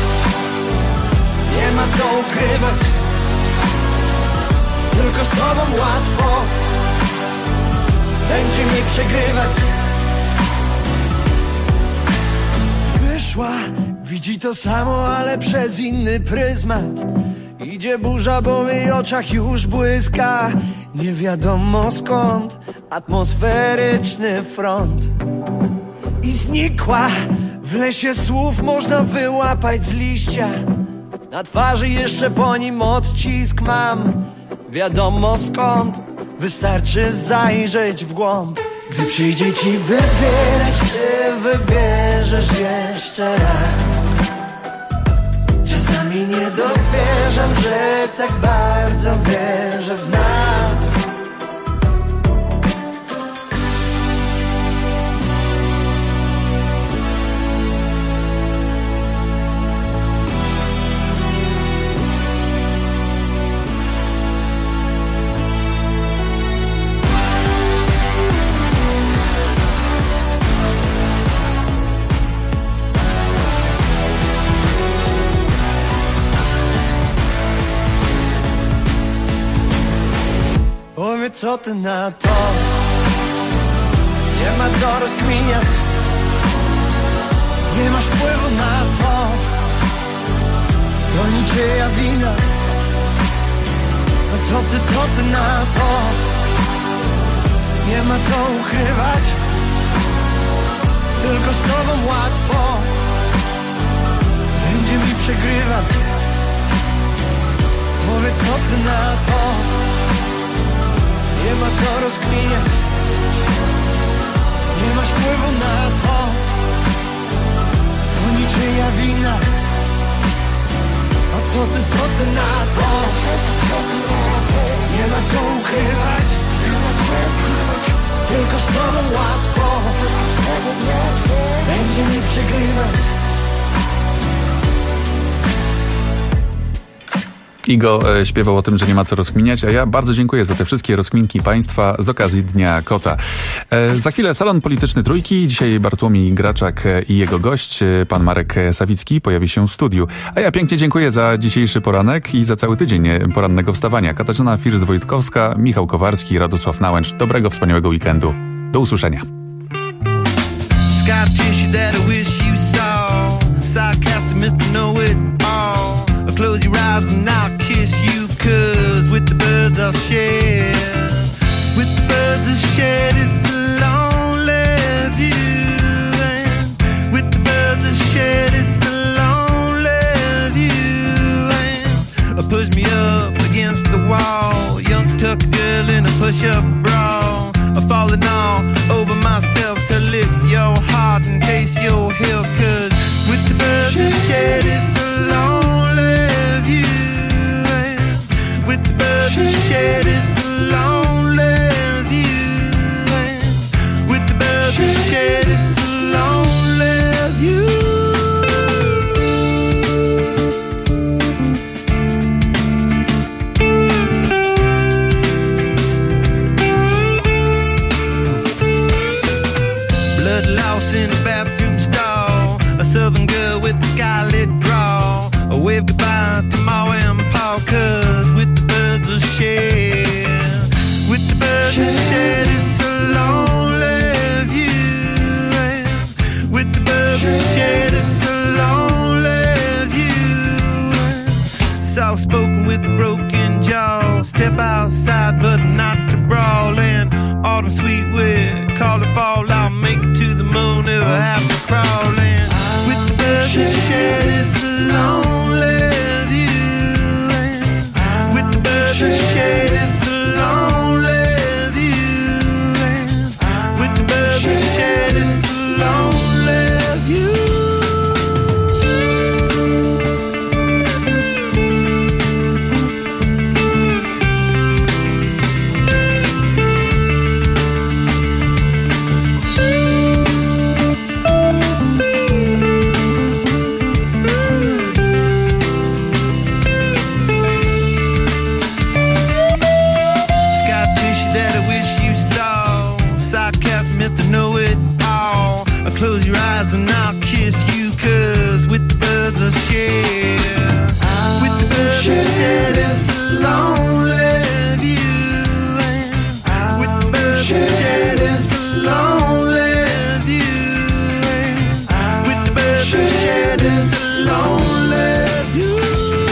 Nie ma co ukrywać, tylko z tobą łatwo będzie mi przegrywać. Wyszła, widzi to samo, ale przez inny pryzmat. Idzie burza, bo w jej oczach już błyska. Nie wiadomo skąd atmosferyczny front. I znikła, w lesie słów można wyłapać z liścia. Na twarzy jeszcze po nim odcisk mam. Wiadomo skąd, wystarczy zajrzeć w głąb. Gdy przyjdzie ci wybierać, ty wybierzesz jeszcze raz. Czasami nie dowierzam, że tak bardzo wierzę w nas. co ty na to? Nie ma co rozkminiać, nie masz wpływu na to. To niczyja wina. No co ty na to? Nie ma co ukrywać, tylko z tobą łatwo będzie mi przegrywać. Powiedz, co ty na to? Nie ma co rozkminiać, nie masz wpływu na to. To niczyja wina. A co ty na to? Nie ma co ukrywać, tylko z tobą łatwo będzie mi przegrywać. Igo śpiewał o tym, że nie ma co rozkminiać, a ja bardzo dziękuję za te wszystkie rozkminki państwa z okazji Dnia Kota. Za chwilę salon polityczny Trójki. Dzisiaj Bartłomiej Graczak i jego gość, pan Marek Sawicki, pojawi się w studiu. A ja pięknie dziękuję za dzisiejszy poranek i za cały tydzień porannego wstawania. Katarzyna First-Wojtkowska, Michał Kowarski, Radosław Nałęcz. Dobrego, wspaniałego weekendu. Do usłyszenia. Close your eyes and I'll kiss you, 'cause with the birds I'll share. With the birds I'll share this lonely view. And with the birds I'll share this lonely view. And push me up against the wall, young tuck girl in a push-up bra. Falling all over myself to lift your heart and taste your hill, 'cause with the birds I'll share this lonely view. With the birds I share this lonely view. With the birds I share this lonely view. Blood loss in a bathroom stall, a southern girl with a scarlet draw. A wave goodbye to Ma and Pa, 'cause with the birds we'll share. With the birds we'll share this lonely view. With the birds we'll share this lonely view. Soft spoken with a broken jaw. Step outside but not to brawl. And autumn sweet wind, call it fall. I'll make it to the moon if I have to crawl. And with the birds we'll share this lonely view. With the birds we'll share this lonely view. With the birds we'll share this lonely view. Close your eyes and I'll kiss you, 'cause with the birds I'll share. With the birds I'll share this lonely view. With the birds I'll share this lonely view. With the birds I'll share this lonely view.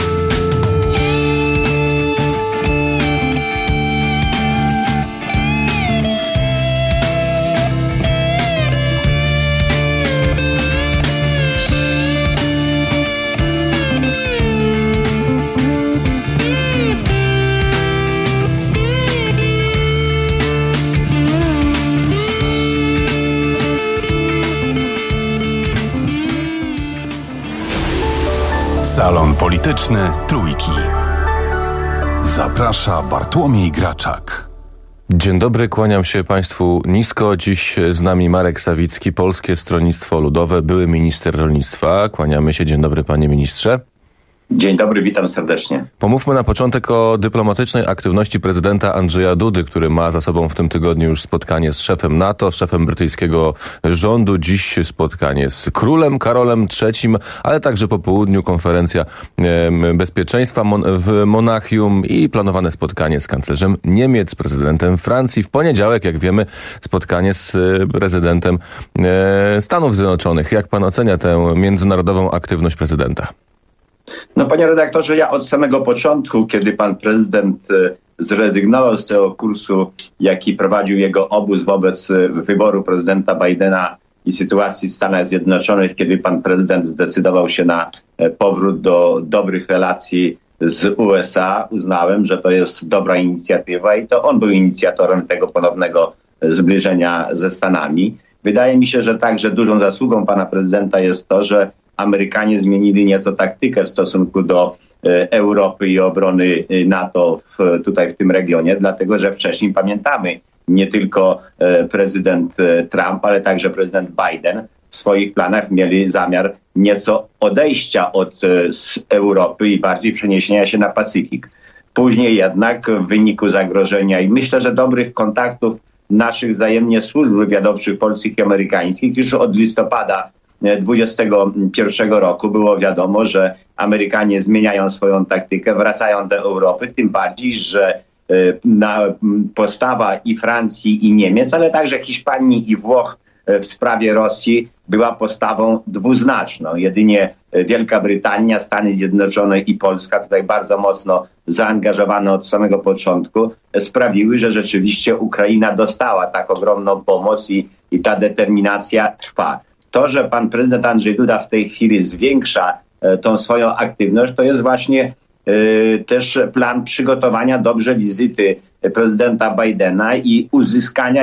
Salon polityczny Trójki. Zaprasza Bartłomiej Graczak. Dzień dobry, kłaniam się Państwu nisko. Dziś z nami Marek Sawicki, Polskie Stronnictwo Ludowe, były minister rolnictwa. Kłaniamy się. Dzień dobry, panie ministrze. Dzień dobry, witam serdecznie. Pomówmy na początek o dyplomatycznej aktywności prezydenta Andrzeja Dudy, który ma za sobą w tym tygodniu już spotkanie z szefem NATO, szefem brytyjskiego rządu. Dziś spotkanie z królem Karolem III, ale także po południu konferencja bezpieczeństwa w Monachium i planowane spotkanie z kanclerzem Niemiec, prezydentem Francji. W poniedziałek, jak wiemy, spotkanie z prezydentem Stanów Zjednoczonych. Jak pan ocenia tę międzynarodową aktywność prezydenta? No, panie redaktorze, ja od samego początku, kiedy pan prezydent zrezygnował z tego kursu, jaki prowadził jego obóz wobec wyboru prezydenta Bidena i sytuacji w Stanach Zjednoczonych, kiedy pan prezydent zdecydował się na powrót do dobrych relacji z USA, uznałem, że to jest dobra inicjatywa i to on był inicjatorem tego ponownego zbliżenia ze Stanami. Wydaje mi się, że także dużą zasługą pana prezydenta jest to, że Amerykanie zmienili nieco taktykę w stosunku do Europy i obrony NATO tutaj w tym regionie, dlatego że wcześniej pamiętamy, nie tylko prezydent Trump, ale także prezydent Biden w swoich planach mieli zamiar nieco odejścia od Europy i bardziej przeniesienia się na Pacyfik. Później jednak w wyniku zagrożenia i myślę, że dobrych kontaktów naszych wzajemnie służb wywiadowczych polskich i amerykańskich już od listopada 2021 roku było wiadomo, że Amerykanie zmieniają swoją taktykę, wracają do Europy, tym bardziej, że postawa i Francji i Niemiec, ale także Hiszpanii i Włoch w sprawie Rosji była postawą dwuznaczną. Jedynie Wielka Brytania, Stany Zjednoczone i Polska, tutaj bardzo mocno zaangażowane od samego początku, sprawiły, że rzeczywiście Ukraina dostała tak ogromną pomoc i ta determinacja trwa. To, że pan prezydent Andrzej Duda w tej chwili zwiększa tą swoją aktywność, to jest właśnie też plan przygotowania dobrze wizyty prezydenta Bidena i uzyskania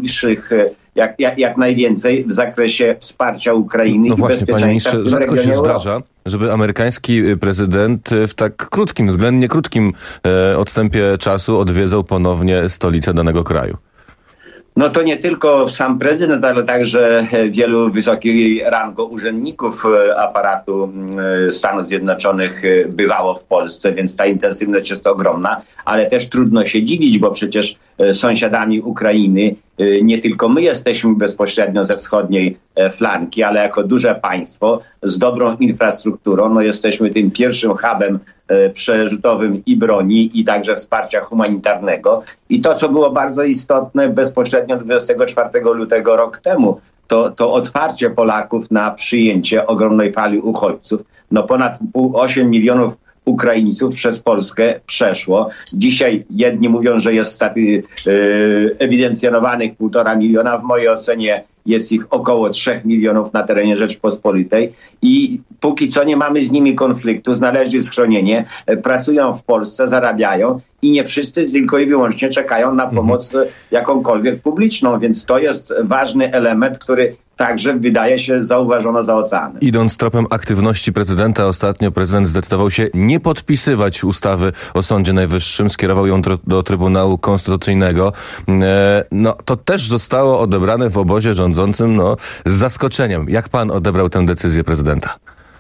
jak najwięcej w zakresie wsparcia Ukrainy. No i właśnie, panie ministrze, rzadko się zdarza, Europy. żeby amerykański prezydent w tak krótkim, względnie krótkim odstępie czasu odwiedzał ponownie stolicę danego kraju. No to nie tylko sam prezydent, ale także wielu wysokiej rango urzędników aparatu Stanów Zjednoczonych bywało w Polsce, więc ta intensywność jest ogromna, ale też trudno się dziwić, bo przecież sąsiadami Ukrainy nie tylko my jesteśmy bezpośrednio ze wschodniej flanki, ale jako duże państwo z dobrą infrastrukturą, no jesteśmy tym pierwszym hubem przerzutowym i broni i także wsparcia humanitarnego. I to, co było bardzo istotne bezpośrednio 24 lutego rok temu, to otwarcie Polaków na przyjęcie ogromnej fali uchodźców. No ponad 8 milionów Ukraińców przez Polskę przeszło. Dzisiaj jedni mówią, że jest ewidencjonowanych 1,5 miliona. W mojej ocenie jest ich około 3 milionów na terenie Rzeczpospolitej i póki co nie mamy z nimi konfliktu, znaleźli schronienie, pracują w Polsce, zarabiają i nie wszyscy tylko i wyłącznie czekają na pomoc jakąkolwiek publiczną, więc to jest ważny element, który także wydaje się zauważono za oceanem. Idąc tropem aktywności prezydenta, ostatnio prezydent zdecydował się nie podpisywać ustawy o Sądzie Najwyższym, skierował ją do Trybunału Konstytucyjnego. No to też zostało odebrane w obozie rządzącym z zaskoczeniem. Jak pan odebrał tę decyzję prezydenta?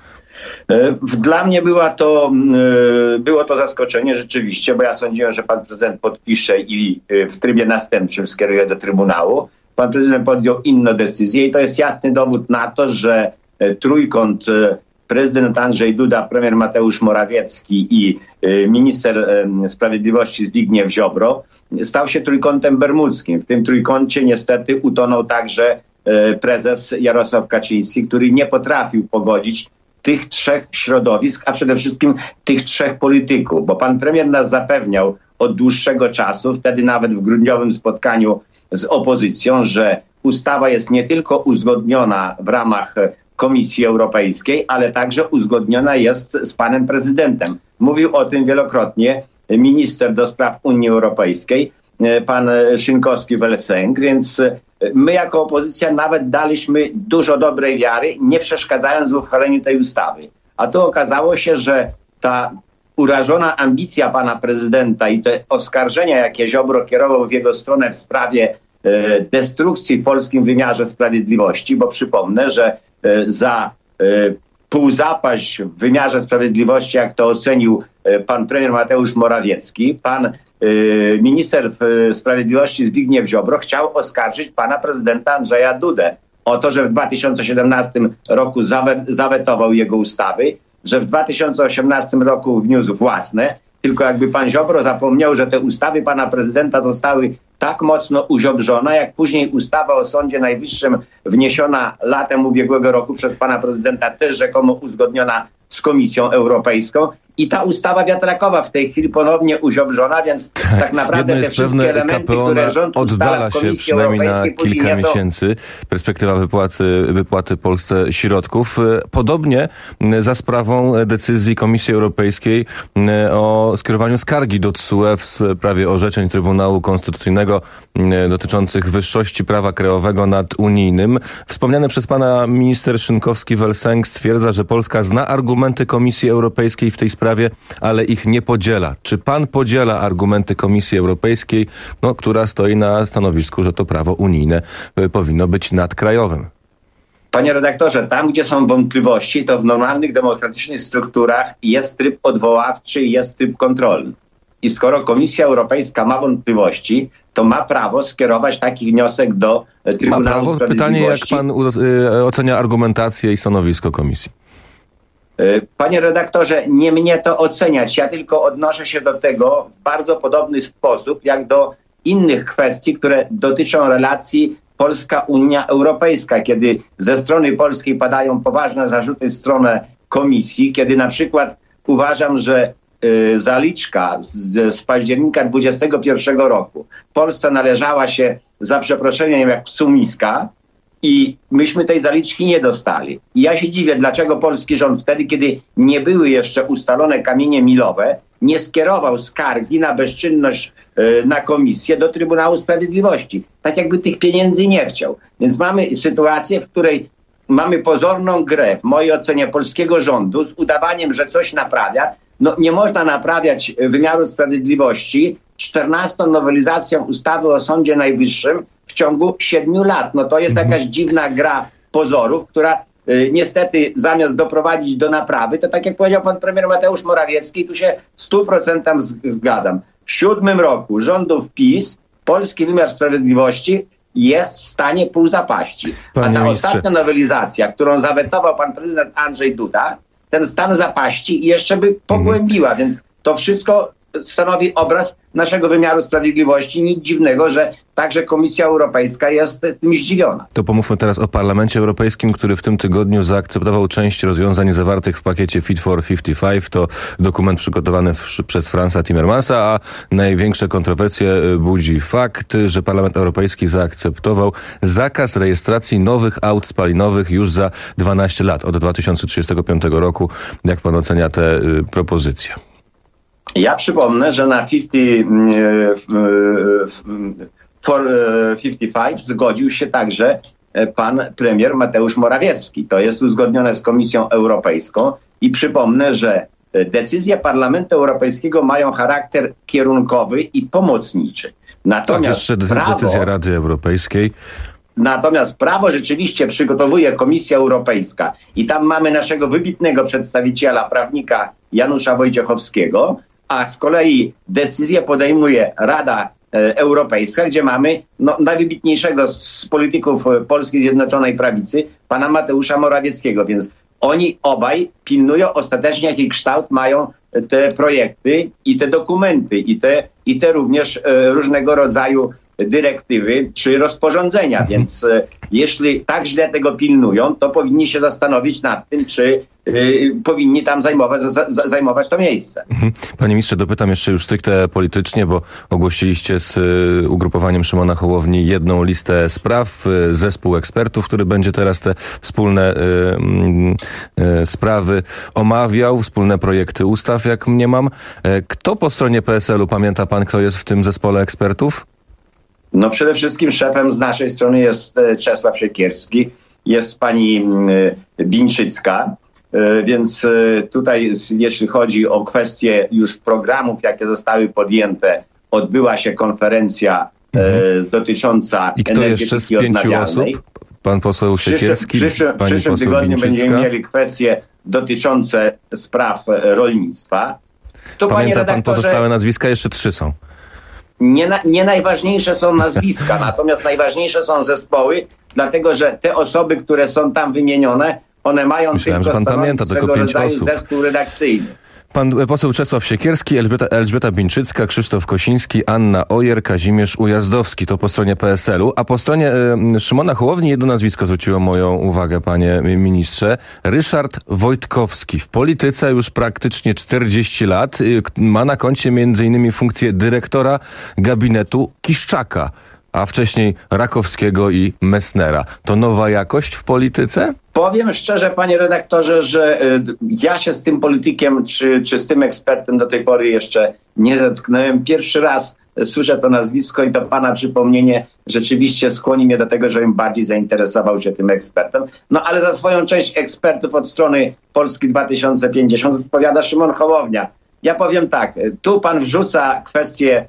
Dla mnie było to zaskoczenie rzeczywiście, bo ja sądziłem, że pan prezydent podpisze i w trybie następczym skieruje do Trybunału. Pan prezydent podjął inną decyzję i to jest jasny dowód na to, że trójkąt prezydent Andrzej Duda, premier Mateusz Morawiecki i minister sprawiedliwości Zbigniew Ziobro stał się trójkątem bermudzkim. W tym trójkącie niestety utonął także prezes Jarosław Kaczyński, który nie potrafił pogodzić tych trzech środowisk, a przede wszystkim tych trzech polityków, bo pan premier nas zapewniał od dłuższego czasu, wtedy nawet w grudniowym spotkaniu z opozycją, że ustawa jest nie tylko uzgodniona w ramach Komisji Europejskiej, ale także uzgodniona jest z panem prezydentem. Mówił o tym wielokrotnie minister do spraw Unii Europejskiej, pan Szynkowski-Welsenk, więc my jako opozycja nawet daliśmy dużo dobrej wiary, nie przeszkadzając w uchwaleniu tej ustawy. A tu okazało się, że ta urażona ambicja pana prezydenta i te oskarżenia, jakie Ziobro kierował w jego stronę w sprawie destrukcji w polskim wymiarze sprawiedliwości, bo przypomnę, że za półzapaść w wymiarze sprawiedliwości, jak to ocenił pan premier Mateusz Morawiecki, pan minister sprawiedliwości Zbigniew Ziobro chciał oskarżyć pana prezydenta Andrzeja Dudę o to, że w 2017 roku zawetował jego ustawy, że w 2018 roku wniósł własne, tylko jakby pan Ziobro zapomniał, że te ustawy pana prezydenta zostały tak mocno uziobrzone, jak później ustawa o Sądzie Najwyższym wniesiona latem ubiegłego roku przez pana prezydenta, też rzekomo uzgodniona z Komisją Europejską. I ta ustawa wiatrakowa w tej chwili ponownie uziobrzona, więc tak naprawdę te wszystkie elementy, które rząd oddala się przynajmniej na kilka miesięcy. Perspektywa wypłaty Polsce środków. Podobnie za sprawą decyzji Komisji Europejskiej o skierowaniu skargi do TSUE w sprawie orzeczeń Trybunału Konstytucyjnego dotyczących wyższości prawa krajowego nad unijnym. Wspomniany przez pana minister Szynkowski-Welsenk stwierdza, że Polska zna argumenty Komisji Europejskiej w tej sprawie, ale ich nie podziela. Czy pan podziela argumenty Komisji Europejskiej, która stoi na stanowisku, że to prawo unijne powinno być nadkrajowym? Panie redaktorze, tam gdzie są wątpliwości, to w normalnych, demokratycznych strukturach jest tryb odwoławczy i jest tryb kontrolny. I skoro Komisja Europejska ma wątpliwości, to ma prawo skierować taki wniosek do Trybunału Sprawiedliwości. Pytanie, jak pan ocenia argumentację i stanowisko Komisji? Panie redaktorze, nie mnie to oceniać. Ja tylko odnoszę się do tego w bardzo podobny sposób, jak do innych kwestii, które dotyczą relacji Polska-Unia Europejska. Kiedy ze strony polskiej padają poważne zarzuty w stronę Komisji, kiedy na przykład uważam, że zaliczka z października 2021 roku Polsce należała się, za przeproszeniem, jak psu miska, i myśmy tej zaliczki nie dostali. I ja się dziwię, dlaczego polski rząd wtedy, kiedy nie były jeszcze ustalone kamienie milowe, nie skierował skargi na bezczynność na Komisję do Trybunału Sprawiedliwości. Tak jakby tych pieniędzy nie chciał. Więc mamy sytuację, w której mamy pozorną grę, w mojej ocenie, polskiego rządu z udawaniem, że coś naprawia. Nie można naprawiać wymiaru sprawiedliwości 14. nowelizacją ustawy o Sądzie Najwyższym w ciągu 7 lat. To jest jakaś dziwna gra pozorów, która niestety zamiast doprowadzić do naprawy, to tak jak powiedział pan premier Mateusz Morawiecki, tu się w 100% zgadzam. W 7 roku rządów PiS polski wymiar sprawiedliwości jest w stanie półzapaści. A ta ostatnia nowelizacja, którą zawetował pan prezydent Andrzej Duda, ten stan zapaści jeszcze by pogłębiła, więc to wszystko stanowi obraz naszego wymiaru sprawiedliwości. Nic dziwnego, że także Komisja Europejska jest tym zdziwiona. To pomówmy teraz o Parlamencie Europejskim, który w tym tygodniu zaakceptował część rozwiązań zawartych w pakiecie Fit for 55. To dokument przygotowany przez Franza Timmermansa, a największe kontrowersje budzi fakt, że Parlament Europejski zaakceptował zakaz rejestracji nowych aut spalinowych już za 12 lat, od 2035 roku. Jak pan ocenia te propozycje? Ja przypomnę, że na 55 zgodził się także pan premier Mateusz Morawiecki. To jest uzgodnione z Komisją Europejską i przypomnę, że decyzje Parlamentu Europejskiego mają charakter kierunkowy i pomocniczy. Natomiast decyzja Rady Europejskiej. Natomiast prawo rzeczywiście przygotowuje Komisja Europejska i tam mamy naszego wybitnego przedstawiciela, prawnika Janusza Wojciechowskiego, a z kolei decyzję podejmuje Rada Europejska, gdzie mamy najwybitniejszego z polityków Polskiej Zjednoczonej Prawicy, pana Mateusza Morawieckiego, więc oni obaj pilnują ostatecznie, jaki kształt mają te projekty i te dokumenty i te również różnego rodzaju dyrektywy czy rozporządzenia, więc jeśli tak źle tego pilnują, to powinni się zastanowić nad tym, czy powinni tam zajmować to miejsce. Panie ministrze, dopytam jeszcze już stricte politycznie, bo ogłosiliście z ugrupowaniem Szymona Hołowni jedną listę spraw, zespół ekspertów, który będzie teraz te wspólne sprawy omawiał, wspólne projekty ustaw, jak mniemam. Kto po stronie PSL-u, pamięta pan, kto jest w tym zespole ekspertów? Przede wszystkim szefem z naszej strony jest Czesław Siekierski, jest pani Bińczycka, więc tutaj jeśli chodzi o kwestie już programów, jakie zostały podjęte, odbyła się konferencja dotycząca I kto jeszcze z 5 osób? Pan poseł Siekierski, w przyszłym tygodniu będziemy mieli kwestie dotyczące spraw rolnictwa. To, pamięta pan pozostałe nazwiska? Jeszcze 3 są. Nie najważniejsze są nazwiska, natomiast najważniejsze są zespoły, dlatego że te osoby, które są tam wymienione, one mają Myślałem, tylko stanowić swego rodzaju zespół redakcyjny. Pan poseł Czesław Siekierski, Elżbieta Bińczycka, Krzysztof Kosiński, Anna Ojer, Kazimierz Ujazdowski. To po stronie PSL-u. A po stronie Szymona Hołowni jedno nazwisko zwróciło moją uwagę, panie ministrze. Ryszard Wojtkowski. W polityce już praktycznie 40 lat. Ma na koncie m.in. funkcję dyrektora gabinetu Kiszczaka, a wcześniej Rakowskiego i Messnera. To nowa jakość w polityce? Powiem szczerze, panie redaktorze, że ja się z tym politykiem czy z tym ekspertem do tej pory jeszcze nie zetknąłem. Pierwszy raz słyszę to nazwisko i to pana przypomnienie rzeczywiście skłoni mnie do tego, żebym bardziej zainteresował się tym ekspertem. No ale za swoją część ekspertów od strony Polski 2050 odpowiada Szymon Hołownia. Ja powiem tak, tu pan wrzuca kwestię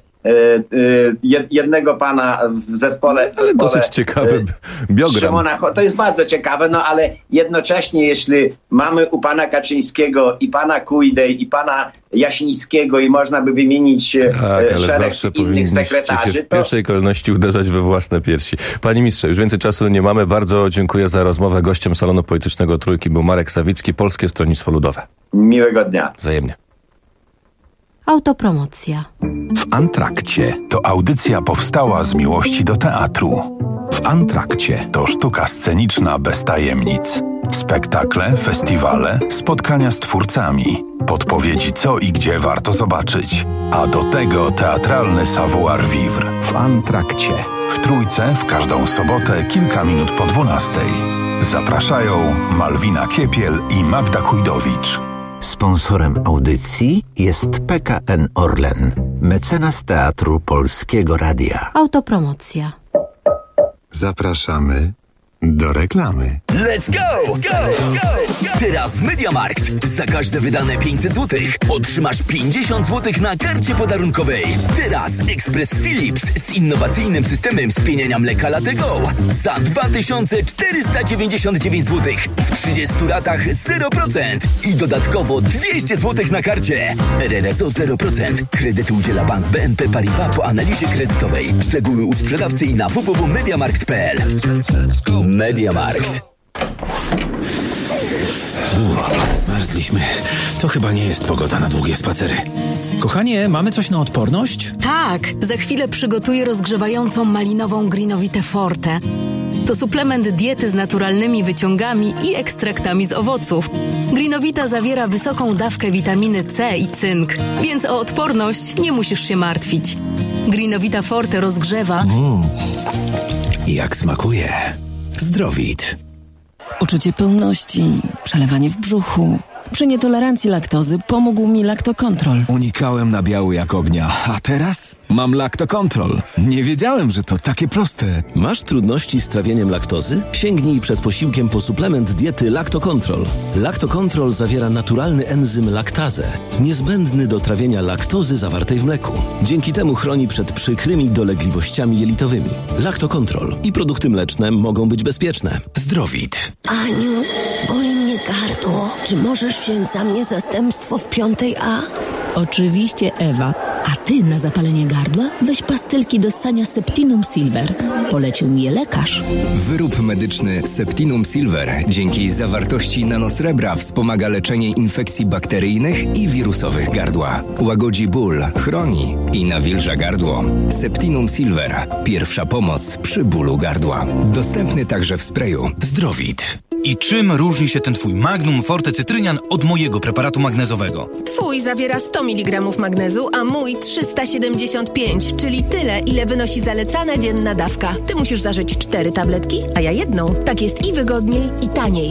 jednego pana w zespole. Ale dosyć ciekawy biogram. Szymona, to jest bardzo ciekawe, no ale jednocześnie jeśli mamy u pana Kaczyńskiego i pana Kujdę i pana Jasińskiego i można by wymienić szereg innych sekretarzy. Się w pierwszej kolejności uderzać we własne piersi. Panie ministrze, już więcej czasu nie mamy. Bardzo dziękuję za rozmowę. Gościem salonu politycznego Trójki był Marek Sawicki, Polskie Stronnictwo Ludowe. Miłego dnia. Wzajemnie. Autopromocja. W Antrakcie to audycja powstała z miłości do teatru. W Antrakcie to sztuka sceniczna bez tajemnic. Spektakle, festiwale, spotkania z twórcami, podpowiedzi co i gdzie warto zobaczyć. A do tego teatralny savoir-vivre. W Antrakcie. W Trójce w każdą sobotę kilka minut po 12:00. Zapraszają Malwina Kiepiel i Magda Kujdowicz. Sponsorem audycji jest PKN Orlen, mecenas Teatru Polskiego Radia. Autopromocja. Zapraszamy do reklamy. Let's go! Teraz w MediaMarkt za każde wydane 500 zł otrzymasz 50 zł na karcie podarunkowej. Teraz ekspres Philips z innowacyjnym systemem spieniania mleka Latego za 2499 zł w 30 ratach 0% i dodatkowo 200 zł na karcie. RRSO 0%. Kredytu udziela Bank BNP Paribas po analizie kredytowej. Szczegóły u sprzedawcy i na www.mediamarkt.pl. MediaMarkt. Zmarzliśmy. To chyba nie jest pogoda na długie spacery. Kochanie, mamy coś na odporność? Tak, za chwilę przygotuję rozgrzewającą malinową Greenovitę Forte. To suplement diety z naturalnymi wyciągami i ekstraktami z owoców. Greenovita zawiera wysoką dawkę witaminy C i cynk, więc o odporność nie musisz się martwić. Greenovita Forte rozgrzewa... Jak smakuje. Zdrowit. Uczucie pełności, przelewanie w brzuchu. Przy nietolerancji laktozy pomógł mi Lactocontrol. Unikałem nabiału jak ognia, a teraz mam Lactocontrol. Nie wiedziałem, że to takie proste. Masz trudności z trawieniem laktozy? Sięgnij przed posiłkiem po suplement diety Lactocontrol. Lactocontrol zawiera naturalny enzym laktazę, niezbędny do trawienia laktozy zawartej w mleku. Dzięki temu chroni przed przykrymi dolegliwościami jelitowymi. Lactocontrol i produkty mleczne mogą być bezpieczne. Zdrowit. Aniu, boli mnie gardło. Czy możesz wziąć za mnie zastępstwo w 5A? Oczywiście, Ewa. A ty na zapalenie gardła weź pastylki do ssania Septinum Silver. Polecił mi je lekarz. Wyrób medyczny Septinum Silver dzięki zawartości nanosrebra wspomaga leczenie infekcji bakteryjnych i wirusowych gardła. Łagodzi ból, chroni i nawilża gardło. Septinum Silver. Pierwsza pomoc przy bólu gardła. Dostępny także w sprayu. Zdrowit. I czym różni się ten twój Magnum Forte Cytrynian od mojego preparatu magnezowego? Twój zawiera 100 mg magnezu, a mój 375, czyli tyle, ile wynosi zalecana dzienna dawka. Ty musisz zażyć 4 tabletki, a ja jedną. Tak jest i wygodniej, i taniej.